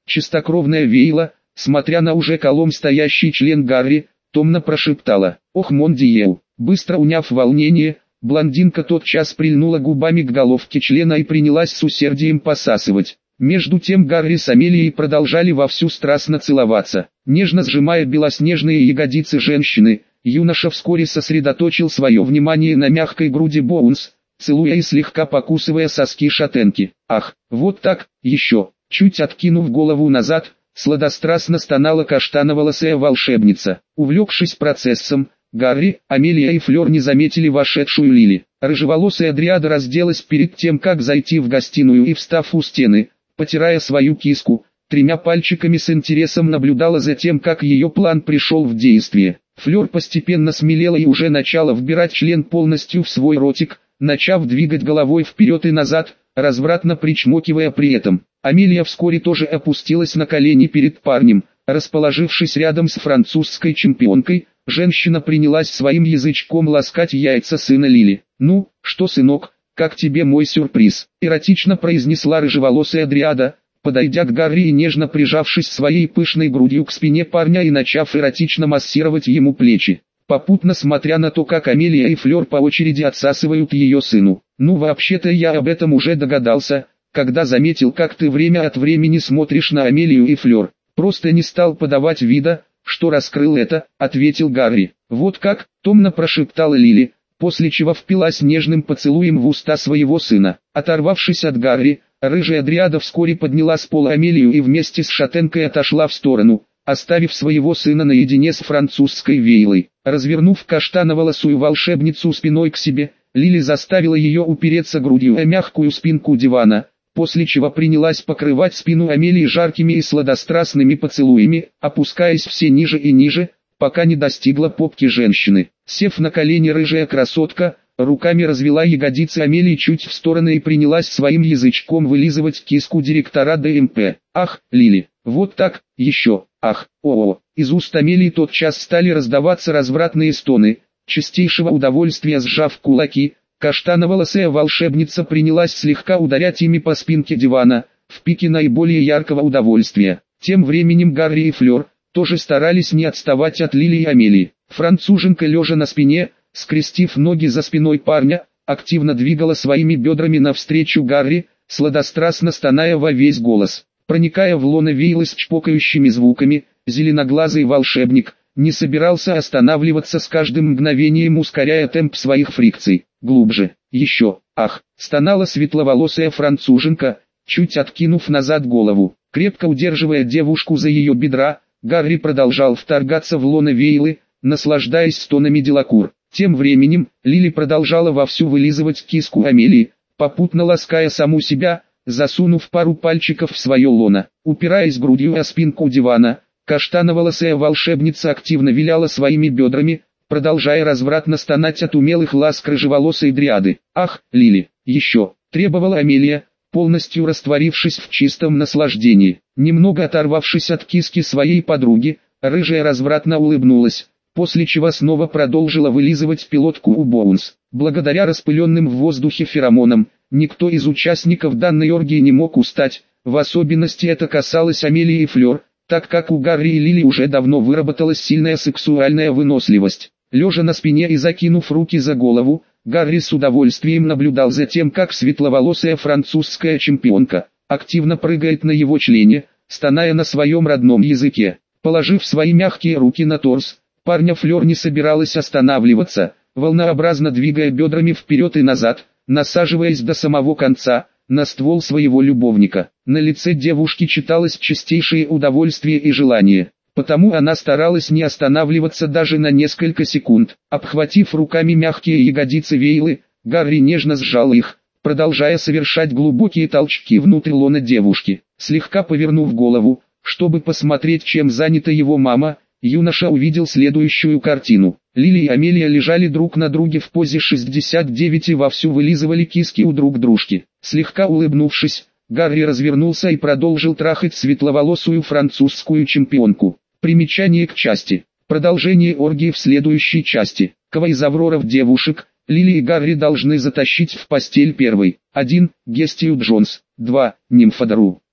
A: Чистокровная Вейла, смотря на уже колом стоящий член Гарри, томно прошептала: «Ох, Мондиел!» Быстро уняв волнение, блондинка тотчас прильнула губами к головке члена и принялась с усердием посасывать. Между тем Гарри с Амелией продолжали вовсю страстно целоваться. Нежно сжимая белоснежные ягодицы женщины, юноша вскоре сосредоточил свое внимание на мягкой груди Боунс, целуя и слегка покусывая соски шатенки. «Ах, вот так, еще!» Чуть откинув голову назад, сладострастно стонала каштановолосая волшебница. Увлекшись процессом, Гарри, Амелия и Флёр не заметили вошедшую Лили. Рыжеволосая дриада разделась перед тем, как зайти в гостиную, и, встав у стены, потирая свою киску, тремя пальчиками с интересом наблюдала за тем, как ее план пришел в действие. Флёр постепенно смелела и уже начала вбирать член полностью в свой ротик, начав двигать головой вперед и назад, развратно причмокивая при этом. Амелия вскоре тоже опустилась на колени перед парнем. Расположившись рядом с французской чемпионкой, женщина принялась своим язычком ласкать яйца сына Лили. «Ну, что, сынок, как тебе мой сюрприз?» — эротично произнесла рыжеволосая дриада, подойдя к Гарри и нежно прижавшись своей пышной грудью к спине парня и начав эротично массировать ему плечи, попутно смотря на то, как Амелия и Флёр по очереди отсасывают ее сыну. «Ну, вообще-то я об этом уже догадался, когда заметил, как ты время от времени смотришь на Амелию и Флёр. Просто не стал подавать вида, что раскрыл это», — ответил Гарри. «Вот как?» — томно прошептала Лили, после чего впилась нежным поцелуем в уста своего сына. Оторвавшись от Гарри, рыжая дриада вскоре подняла с пола Амелию и вместе с шатенкой отошла в сторону, оставив своего сына наедине с французской Вейлой. Развернув каштановолосую волшебницу спиной к себе, Лили заставила ее упереться грудью о мягкую спинку дивана, после чего принялась покрывать спину Амелии жаркими и сладострастными поцелуями, опускаясь все ниже и ниже, пока не достигла попки женщины. Сев на колени, рыжая красотка руками развела ягодицы Амелии чуть в стороны и принялась своим язычком вылизывать киску директора ДМП. «Ах, Лили, вот так, еще, ах, о-о». Из уст Амелии тотчас стали раздаваться развратные стоны. Чистейшего удовольствия сжав кулаки, каштановолосая волшебница принялась слегка ударять ими по спинке дивана, в пике наиболее яркого удовольствия. Тем временем Гарри и Флёр тоже старались не отставать от Лили и Амелии. Француженка, лежа на спине, скрестив ноги за спиной парня, активно двигала своими бедрами навстречу Гарри, сладострастно стоная во весь голос. Проникая в лоно Вейлы с чпокающими звуками, зеленоглазый волшебник не собирался останавливаться, с каждым мгновением ускоряя темп своих фрикций. Глубже, еще, ах, стонала светловолосая француженка, чуть откинув назад голову. Крепко удерживая девушку за ее бедра, Гарри продолжал вторгаться в лоно Вейлы, наслаждаясь стонами Делакур. Тем временем, Лили продолжала вовсю вылизывать киску Амелии, попутно лаская саму себя, засунув пару пальчиков в свое лоно. Упираясь грудью о спинку дивана, каштановолосая волшебница активно виляла своими бедрами, продолжая развратно стонать от умелых ласк рыжеволосой дриады. «Ах, Лили, еще!» — требовала Амелия, полностью растворившись в чистом наслаждении. Немного оторвавшись от киски своей подруги, рыжая развратно улыбнулась, после чего снова продолжила вылизывать пилотку у Боунс. Благодаря распыленным в воздухе феромонам, никто из участников данной оргии не мог устать, в особенности это касалось Амелии и Флёр, так как у Гарри и Лили уже давно выработалась сильная сексуальная выносливость. Лежа на спине и закинув руки за голову, Гарри с удовольствием наблюдал за тем, как светловолосая французская чемпионка активно прыгает на его члене, стоная на своем родном языке. Положив свои мягкие руки на торс, парня Флёр не собиралась останавливаться, волнообразно двигая бедрами вперед и назад, насаживаясь до самого конца на ствол своего любовника. На лице девушки читалось чистейшее удовольствие и желание, потому она старалась не останавливаться даже на несколько секунд. Обхватив руками мягкие ягодицы Вейлы, Гарри нежно сжал их, продолжая совершать глубокие толчки внутрь лона девушки. Слегка повернув голову, чтобы посмотреть, чем занята его мама, юноша увидел следующую картину. Лили и Амелия лежали друг на друге в позе шестьдесят девять и вовсю вылизывали киски у друг дружки. Слегка улыбнувшись, Гарри развернулся и продолжил трахать светловолосую французскую чемпионку. Примечание к части. Продолжение оргии в следующей части. Кого из Авроров девушек, Лили и Гарри должны затащить в постель первой. один. Гестию Джонс. два. Нимфодору.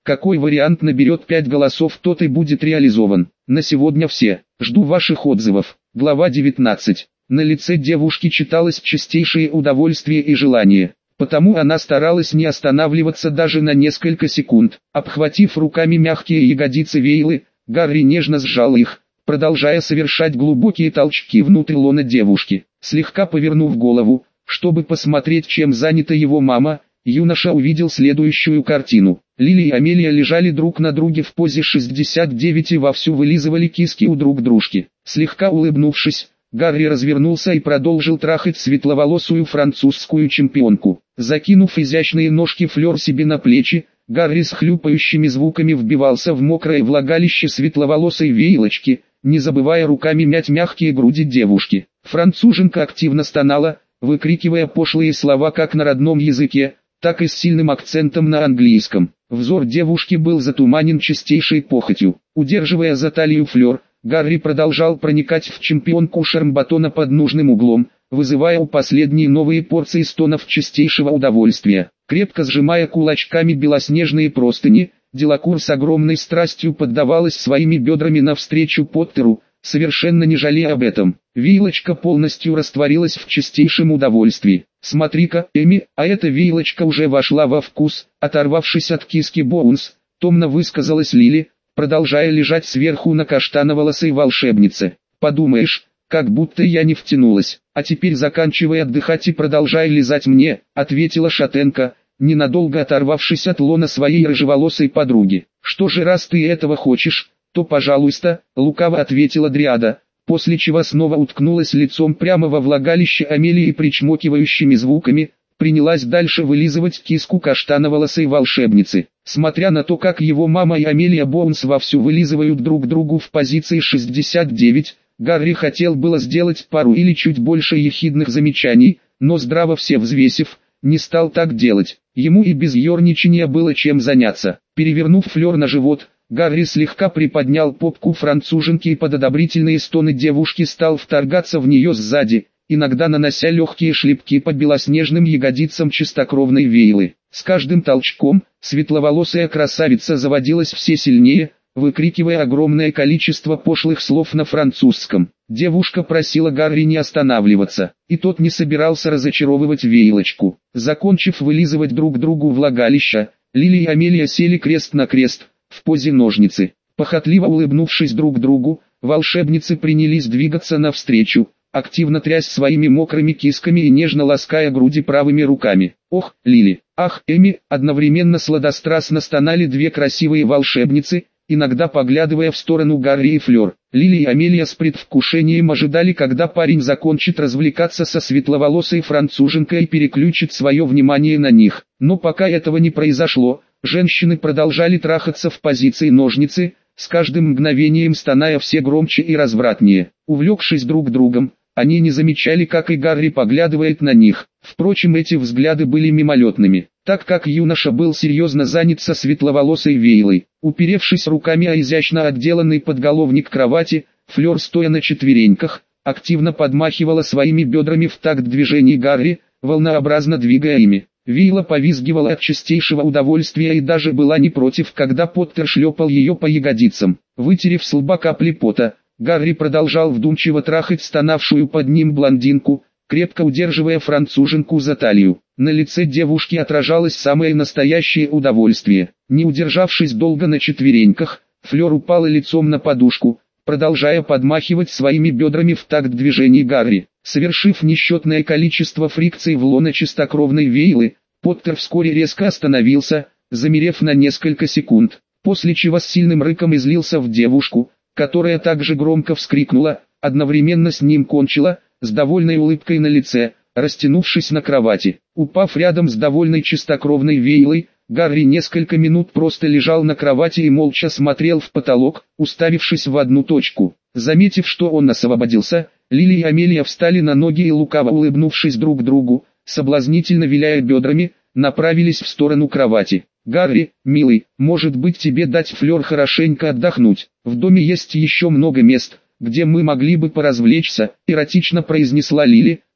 A: Какой вариант наберет пять голосов, тот и будет реализован. На сегодня все. Жду ваших отзывов. Глава девятнадцать. На лице девушки читалось чистейшее удовольствие и желание. Потому она старалась не останавливаться даже на несколько секунд. Обхватив руками мягкие ягодицы Вейлы, Гарри нежно сжал их, продолжая совершать глубокие толчки внутрь лона девушки. Слегка повернув голову, чтобы посмотреть, чем занята его мама, юноша увидел следующую картину. Лили и Амелия лежали друг на друге в позе шестьдесят девять и вовсю вылизывали киски у друг дружки. Слегка улыбнувшись, Гарри развернулся и продолжил трахать светловолосую французскую чемпионку. Закинув изящные ножки Флёр себе на плечи, Гарри с хлюпающими звуками вбивался в мокрое влагалище светловолосой Вейлочки, не забывая руками мять мягкие груди девушки. Француженка активно стонала, выкрикивая пошлые слова как на родном языке, так и с сильным акцентом на английском. Взор девушки был затуманен чистейшей похотью. Удерживая за талию Флёр, Гарри продолжал проникать в чемпионку Шармбатона под нужным углом, вызывая у последней новые порции стонов чистейшего удовольствия. Крепко сжимая кулачками белоснежные простыни, Делакур с огромной страстью поддавалась своими бедрами навстречу Поттеру, совершенно не жалея об этом. Вейлочка полностью растворилась в чистейшем удовольствии. «Смотри-ка, Эми, а эта Вейлочка уже вошла во вкус», оторвавшись от киски Боунс, томно высказалась Лили, продолжая лежать сверху на каштановолосой волшебнице. «Подумаешь, как будто я не втянулась. А теперь заканчивай отдыхать и продолжай лизать мне», ответила шатенка, ненадолго оторвавшись от лона своей рыжеволосой подруги. «Что же, раз ты этого хочешь, то пожалуйста», лукаво ответила Дриада, после чего снова уткнулась лицом прямо во влагалище Амелии и причмокивающими звуками принялась дальше вылизывать киску каштановолосой волшебницы. Смотря на то, как его мама и Амелия Боунс вовсю вылизывают друг другу в позиции шестьдесят девять, Гарри хотел было сделать пару или чуть больше ехидных замечаний, но здраво все взвесив, не стал так делать. Ему и без ерничания было чем заняться. Перевернув Флёр на живот, Гарри слегка приподнял попку француженки и под одобрительные стоны девушки стал вторгаться в нее сзади, иногда нанося легкие шлепки по белоснежным ягодицам чистокровной Вейлы. С каждым толчком светловолосая красавица заводилась все сильнее, выкрикивая огромное количество пошлых слов на французском. Девушка просила Гарри не останавливаться, и тот не собирался разочаровывать Вейлочку. Закончив вылизывать друг другу влагалища, Лили и Амелия сели крест на крест, в позе ножницы. Похотливо улыбнувшись друг другу, волшебницы принялись двигаться навстречу, активно трясь своими мокрыми кисками и нежно лаская груди правыми руками. «Ох, Лили! Ах, Эми!» одновременно сладострастно стонали две красивые волшебницы, иногда поглядывая в сторону Гарри и Флёр. Лили и Амелия с предвкушением ожидали, когда парень закончит развлекаться со светловолосой француженкой и переключит свое внимание на них. Но пока этого не произошло, женщины продолжали трахаться в позиции ножницы, с каждым мгновением стоная все громче и развратнее. Увлекшись друг другом, они не замечали, как и Гарри поглядывает на них. Впрочем, эти взгляды были мимолетными, так как юноша был серьезно занят со светловолосой Вейлой. Уперевшись руками о изящно отделанный подголовник кровати, Флёр, стоя на четвереньках, активно подмахивала своими бедрами в такт движений Гарри, волнообразно двигая ими. Вейла повизгивала от чистейшего удовольствия и даже была не против, когда Поттер шлепал ее по ягодицам. Вытерев с лба капли пота, Гарри продолжал вдумчиво трахать стонавшую под ним блондинку, крепко удерживая француженку за талию. На лице девушки отражалось самое настоящее удовольствие. Не удержавшись долго на четвереньках, Флёр упала лицом на подушку, продолжая подмахивать своими бедрами в такт движений Гарри. Совершив несчетное количество фрикций в лоно чистокровной Вейлы, Поттер вскоре резко остановился, замерев на несколько секунд, после чего с сильным рыком излился в девушку, которая также громко вскрикнула, одновременно с ним кончила, с довольной улыбкой на лице, растянувшись на кровати. Упав рядом с довольной чистокровной Вейлой, Гарри несколько минут просто лежал на кровати и молча смотрел в потолок, уставившись в одну точку. Заметив, что он освободился, Лили и Амелия встали на ноги и, лукаво улыбнувшись друг другу, соблазнительно виляя бедрами, направились в сторону кровати. «Гарри, милый, может быть, тебе дать Флёр хорошенько отдохнуть? В доме есть еще много мест, где мы могли бы поразвлечься», эротично произнесла Лили,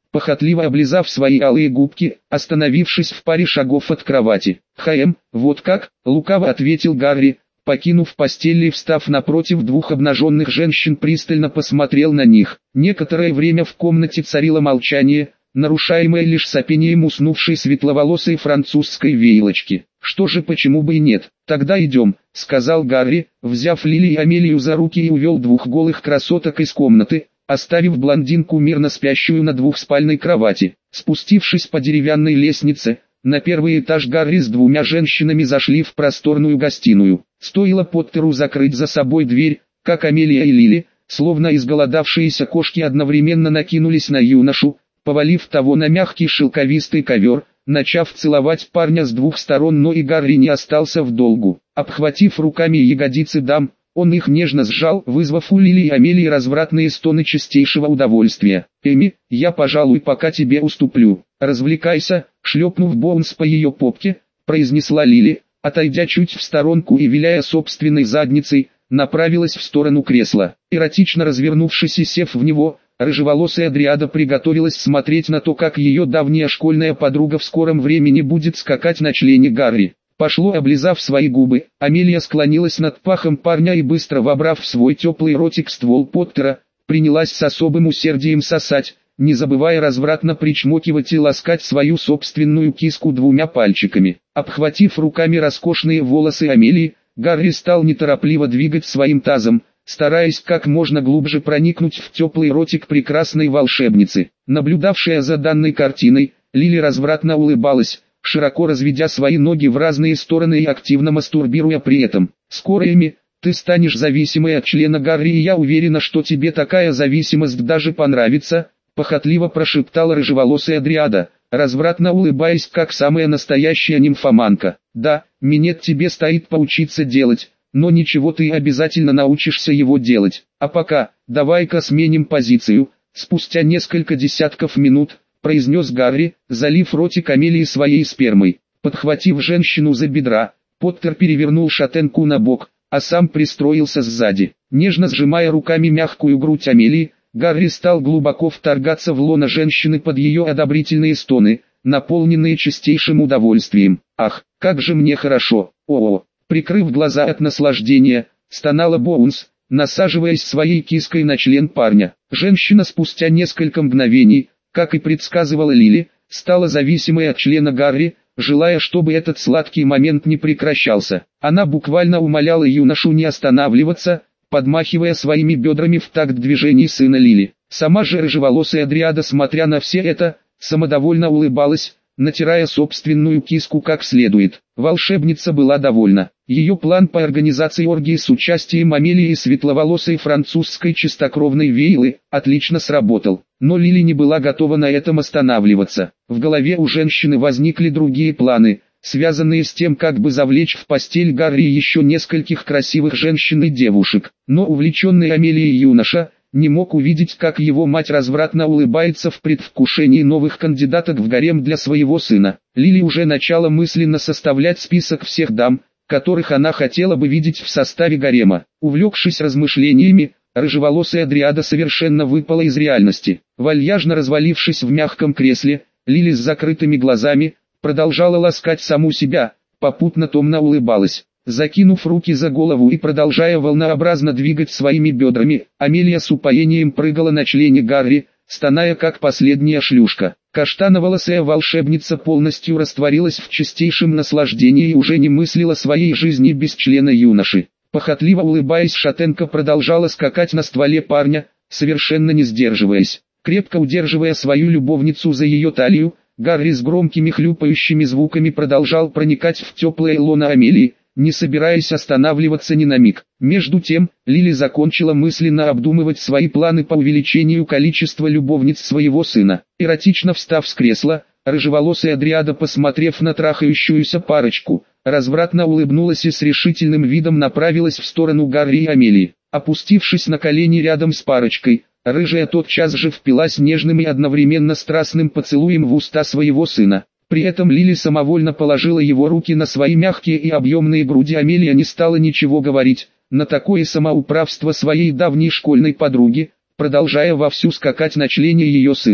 A: похотливо облизав свои алые губки, остановившись в паре шагов от кровати. «Хм, вот как?» — лукаво ответил Гарри, покинув постель и встав напротив двух обнаженных женщин, пристально посмотрел на них. Некоторое время в комнате царило молчание, нарушаемое лишь сопением уснувшей светловолосой французской веялочки. «Что же, почему бы и нет? Тогда идем», — сказал Гарри, взяв Лили и Амелию за руки и увел двух голых красоток из комнаты, оставив блондинку мирно спящую на двухспальной кровати. Спустившись по деревянной лестнице, на первый этаж Гарри с двумя женщинами зашли в просторную гостиную. Стоило Поттеру закрыть за собой дверь, как Амелия и Лили, словно изголодавшиеся кошки, одновременно накинулись на юношу, повалив того на мягкий шелковистый ковер, начав целовать парня с двух сторон, но и Гарри не остался в долгу. Обхватив руками ягодицы дам, он их нежно сжал, вызвав у Лили и Амелии развратные стоны чистейшего удовольствия. «Эми, я, пожалуй, пока тебе уступлю. Развлекайся», — шлепнув Боунс по ее попке, произнесла Лили, отойдя чуть в сторонку и виляя собственной задницей, направилась в сторону кресла. Эротично развернувшись и сев в него, рыжеволосая дриада приготовилась смотреть на то, как ее давняя школьная подруга в скором времени будет скакать на члене Гарри. Пошло. Облизав свои губы, Амелия склонилась над пахом парня и, быстро вобрав в свой теплый ротик ствол Поттера, принялась с особым усердием сосать, не забывая развратно причмокивать и ласкать свою собственную киску двумя пальчиками. Обхватив руками роскошные волосы Амелии, Гарри стал неторопливо двигать своим тазом, стараясь как можно глубже проникнуть в теплый ротик прекрасной волшебницы. Наблюдавшая за данной картиной, Лили развратно улыбалась, широко разведя свои ноги в разные стороны и активно мастурбируя при этом. «Скоро, Эми, ты станешь зависимой от члена Гарри, и я уверена, что тебе такая зависимость даже понравится», — похотливо прошептала рыжеволосая дриада, развратно улыбаясь, как самая настоящая нимфоманка. «Да, минет тебе стоит поучиться делать, но ничего, ты обязательно научишься его делать. А пока, давай-ка сменим позицию». Спустя несколько десятков минут, произнес Гарри, залив ротик Амелии своей спермой. Подхватив женщину за бедра, Поттер перевернул шатенку на бок, а сам пристроился сзади. Нежно сжимая руками мягкую грудь Амелии, Гарри стал глубоко вторгаться в лоно женщины под ее одобрительные стоны, наполненные чистейшим удовольствием. «Ах, как же мне хорошо! О-о!» Прикрыв глаза от наслаждения, стонала Боунс, насаживаясь своей киской на член парня. Женщина спустя несколько мгновений, как и предсказывала Лили, стала зависимой от члена Гарри, желая, чтобы этот сладкий момент не прекращался. Она буквально умоляла юношу не останавливаться, подмахивая своими бедрами в такт движений сына Лили. Сама же рыжеволосая дриада, смотря на все это, самодовольно улыбалась, натирая собственную киску как следует. Волшебница была довольна. Ее план по организации оргии с участием Амелии и светловолосой французской чистокровной Вейлы отлично сработал. Но Лили не была готова на этом останавливаться. В голове у женщины возникли другие планы, связанные с тем, как бы завлечь в постель Гарри и еще нескольких красивых женщин и девушек. Но увлеченный Амелией юноша не мог увидеть, как его мать развратно улыбается в предвкушении новых кандидаток в гарем для своего сына. Лили уже начала мысленно составлять список всех дам, которых она хотела бы видеть в составе гарема. Увлекшись размышлениями, рыжеволосая дриада совершенно выпала из реальности. Вальяжно развалившись в мягком кресле, Лили с закрытыми глазами продолжала ласкать саму себя, попутно томно улыбалась. Закинув руки за голову и продолжая волнообразно двигать своими бедрами, Амелия с упоением прыгала на члене Гарри, стоная как последняя шлюшка. Каштановолосая волшебница полностью растворилась в чистейшем наслаждении и уже не мыслила своей жизни без члена юноши. Похотливо улыбаясь, шатенка продолжала скакать на стволе парня, совершенно не сдерживаясь. Крепко удерживая свою любовницу за ее талию, Гарри с громкими хлюпающими звуками продолжал проникать в теплое лоно Амелии, не собираясь останавливаться ни на миг. Между тем, Лили закончила мысленно обдумывать свои планы по увеличению количества любовниц своего сына. Эротично встав с кресла, рыжеволосая дриада, посмотрев на трахающуюся парочку, развратно улыбнулась и с решительным видом направилась в сторону Гарри и Амелии. Опустившись на колени рядом с парочкой, рыжая тотчас же впилась нежным и одновременно страстным поцелуем в уста своего сына. При этом Лили самовольно положила его руки на свои мягкие и объемные груди. Амелия не стала ничего говорить на такое самоуправство своей давней школьной подруги, продолжая вовсю скакать на члене ее сына.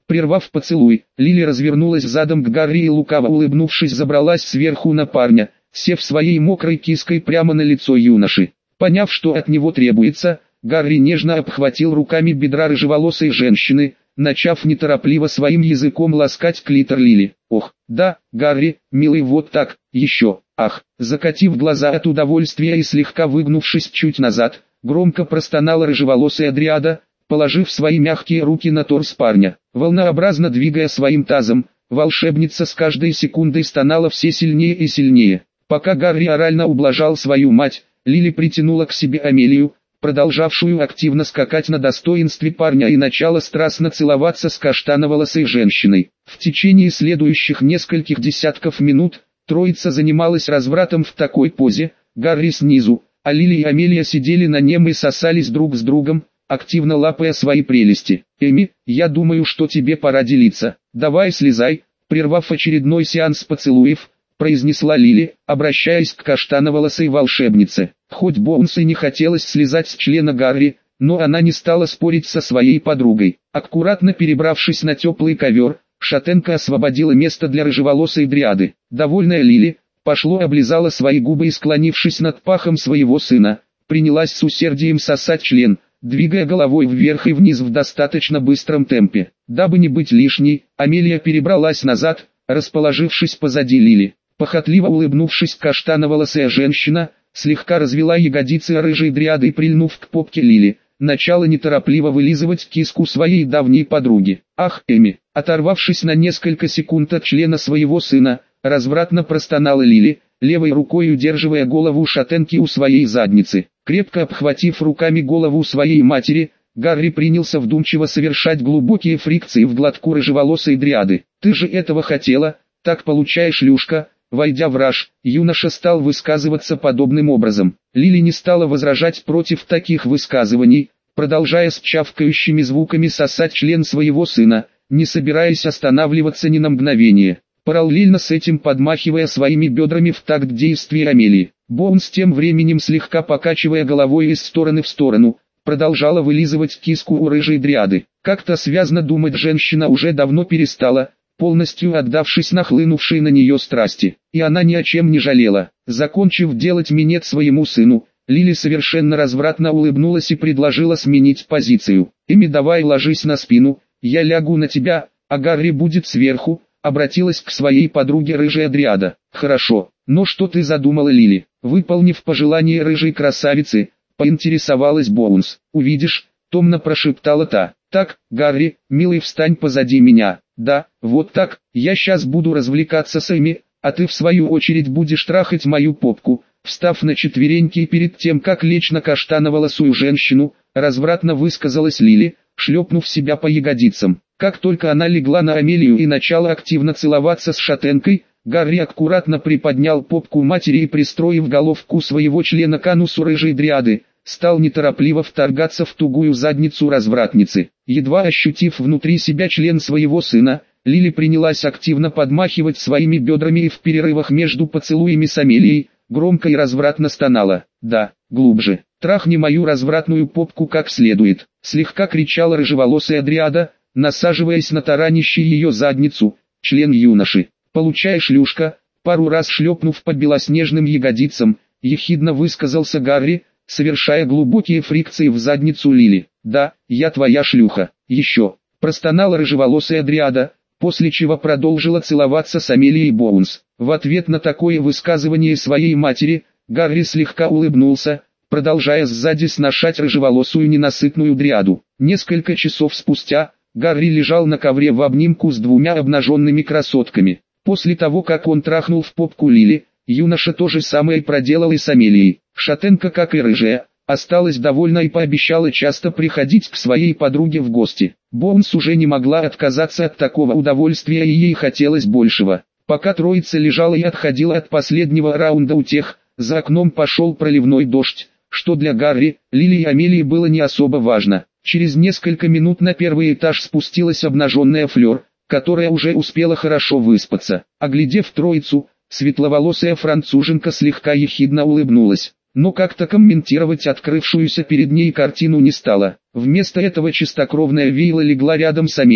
A: Прервав поцелуй, Лили развернулась задом к Гарри и, лукаво улыбнувшись, забралась сверху на парня, сев своей мокрой киской прямо на лицо юноши. Поняв, что от него требуется, Гарри нежно обхватил руками бедра рыжеволосой женщины, начав неторопливо своим языком ласкать клитор Лили. «Ох, да, Гарри, милый, вот так, еще, ах!» Закатив глаза от удовольствия и слегка выгнувшись чуть назад, громко простонала рыжеволосая дриада, положив свои мягкие руки на торс парня. Волнообразно двигая своим тазом, волшебница с каждой секундой стонала все сильнее и сильнее. Пока Гарри орально ублажал свою мать, Лили притянула к себе Амелию, продолжавшую активно скакать на достоинстве парня, и начала страстно целоваться с каштановолосой женщиной. В течение следующих нескольких десятков минут троица занималась развратом в такой позе: Гарри снизу, а Лили и Амелия сидели на нем и сосались друг с другом, активно лапая свои прелести. «Эми, я думаю, что тебе пора делиться. Давай слезай», прервав очередной сеанс поцелуев, произнесла Лили, обращаясь к каштановолосой волшебнице. Хоть Боунс и не хотелось слезать с члена Гарри, но она не стала спорить со своей подругой. Аккуратно перебравшись на теплый ковер, шатенка освободила место для рыжеволосой дриады. Довольная Лили, пошло облизала свои губы и, склонившись над пахом своего сына, принялась с усердием сосать член, двигая головой вверх и вниз в достаточно быстром темпе. Дабы не быть лишней, Амелия перебралась назад, расположившись позади Лили. Похотливо улыбнувшись, каштановолосая женщина слегка развела ягодицы рыжей дриады и, прильнув к попке Лили, начала неторопливо вылизывать киску своей давней подруги. «Ах, Эми!» Оторвавшись на несколько секунд от члена своего сына, развратно простонала Лили, левой рукой удерживая голову шатенки у своей задницы. Крепко обхватив руками голову своей матери, Гарри принялся вдумчиво совершать глубокие фрикции в глотку рыжеволосой дриады. «Ты же этого хотела, так получай, шлюшка!» Войдя в раж, юноша стал высказываться подобным образом. Лили не стала возражать против таких высказываний, продолжая с чавкающими звуками сосать член своего сына, не собираясь останавливаться ни на мгновение. Параллельно с этим подмахивая своими бедрами в такт действий Амелии. Боунс тем временем, слегка покачивая головой из стороны в сторону, продолжала вылизывать киску у рыжей дриады. Как-то связно думать женщина уже давно перестала, полностью отдавшись нахлынувшей на нее страсти. И она ни о чем не жалела. Закончив делать минет своему сыну, Лили совершенно развратно улыбнулась и предложила сменить позицию. «Эми, давай ложись на спину, я лягу на тебя, а Гарри будет сверху», обратилась к своей подруге рыжая дриада. «Хорошо, но что ты задумала, Лили?» Выполнив пожелание рыжей красавицы, поинтересовалась Боунс. «Увидишь», томно прошептала та. «Так, Гарри, милый, встань позади меня. Да, вот так, я сейчас буду развлекаться с Эми, а ты в свою очередь будешь трахать мою попку». Встав на четвереньки перед тем, как лечь на каштановолосую женщину, развратно высказалась Лили, шлепнув себя по ягодицам. Как только она легла на Амелию и начала активно целоваться с шатенкой, Гарри аккуратно приподнял попку матери и, пристроив головку своего члена к анусу рыжей дриады, стал неторопливо вторгаться в тугую задницу развратницы. Едва ощутив внутри себя член своего сына, Лили принялась активно подмахивать своими бедрами и в перерывах между поцелуями с Амелией громко и развратно стонала. «Да, глубже, трахни мою развратную попку как следует», слегка кричала рыжеволосая дриада, насаживаясь на таранящий ее задницу, член юноши. «Получай, шлюшка», пару раз шлепнув по белоснежным ягодицам, ехидно высказался Гарри, совершая глубокие фрикции в задницу Лили. «Да, я твоя шлюха, еще», простонала рыжеволосая дриада, после чего продолжила целоваться с Амелией Боунс. В ответ на такое высказывание своей матери, Гарри слегка улыбнулся, продолжая сзади сношать рыжеволосую ненасытную дриаду. Несколько часов спустя, Гарри лежал на ковре в обнимку с двумя обнаженными красотками. После того, как он трахнул в попку Лили, юноша то же самое проделал и с Амелией. Шатенка, как и рыжая, осталась довольна и пообещала часто приходить к своей подруге в гости. Боунс уже не могла отказаться от такого удовольствия, и ей хотелось большего. Пока троица лежала и отходила от последнего раунда утех, за окном пошел проливной дождь, что для Гарри, Лили и Амелии было не особо важно. Через несколько минут на первый этаж спустилась обнаженная Флёр, которая уже успела хорошо выспаться. Оглядев троицу, светловолосая француженка слегка ехидно улыбнулась, но как-то комментировать открывшуюся перед ней картину не стала. Вместо этого чистокровная Вейла легла рядом с Амелией,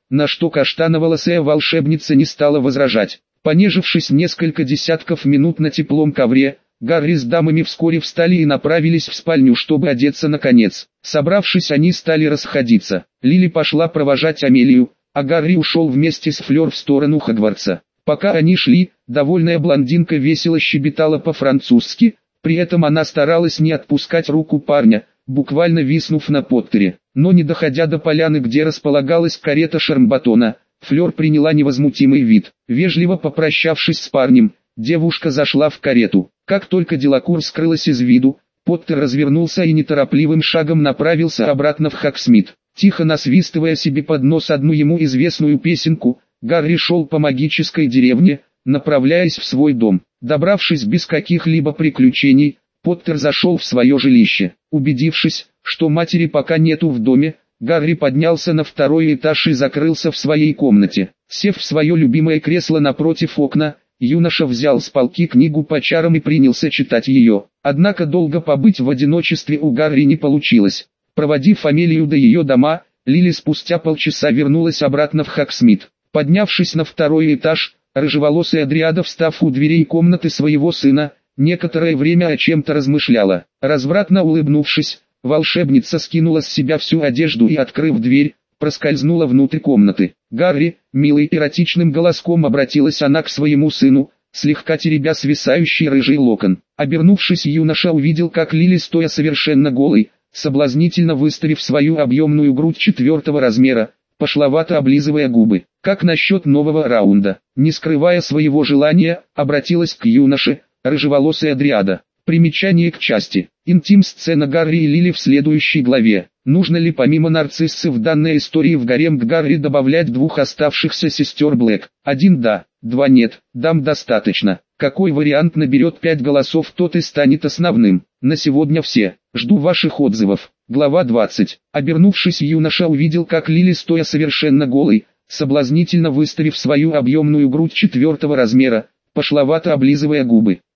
A: на что каштановолосая волшебница не стала возражать. Понежившись несколько десятков минут на теплом ковре, Гарри с дамами вскоре встали и направились в спальню, чтобы одеться наконец. Собравшись, они стали расходиться. Лили пошла провожать Амелию, а Гарри ушел вместе с Флёр в сторону Хогвартса. Пока они шли, довольная блондинка весело щебетала по-французски, при этом она старалась не отпускать руку парня, буквально виснув на Поттере. Но не доходя до поляны, где располагалась карета Шармбатона, Флёр приняла невозмутимый вид. Вежливо попрощавшись с парнем, девушка зашла в карету. Как только Делакур скрылась из виду, Поттер развернулся и неторопливым шагом направился обратно в Хогсмит. Тихо насвистывая себе под нос одну ему известную песенку, Гарри шел по магической деревне, направляясь в свой дом. Добравшись без каких-либо приключений, Поттер зашел в свое жилище. Убедившись, что матери пока нету в доме, Гарри поднялся на второй этаж и закрылся в своей комнате. Сев в свое любимое кресло напротив окна, юноша взял с полки книгу по чарам и принялся читать ее. Однако долго побыть в одиночестве у Гарри не получилось. Проводив Амелию до ее дома, Лили спустя полчаса вернулась обратно в Хогсмит. Поднявшись на второй этаж, рыжеволосая Дриада, встав у дверей комнаты своего сына, некоторое время о чем-то размышляла. Развратно улыбнувшись, волшебница скинула с себя всю одежду и, открыв дверь, проскользнула внутрь комнаты. «Гарри», милый эротичным голоском обратилась она к своему сыну, слегка теребя свисающий рыжий локон. Обернувшись, юноша увидел, как Лили, стоя совершенно голой, соблазнительно выставив свою объемную грудь четвертого размера, пошловато облизывая губы. «Как насчет нового раунда?» Не скрывая своего желания, обратилась к юноше рыжеволосая Дриада. Примечание к части. Интим-сцена Гарри и Лили в следующей главе. Нужно ли помимо нарциссы в данной истории в гарем к Гарри добавлять двух оставшихся сестер Блэк? Один да, два нет, дам достаточно. Какой вариант наберет пять голосов, тот и станет основным. На сегодня все. Жду ваших отзывов. Глава двадцать. Обернувшись, юноша увидел, как Лили, стоя совершенно голой, соблазнительно выставив свою объемную грудь четвертого размера, пошловато облизывая губы.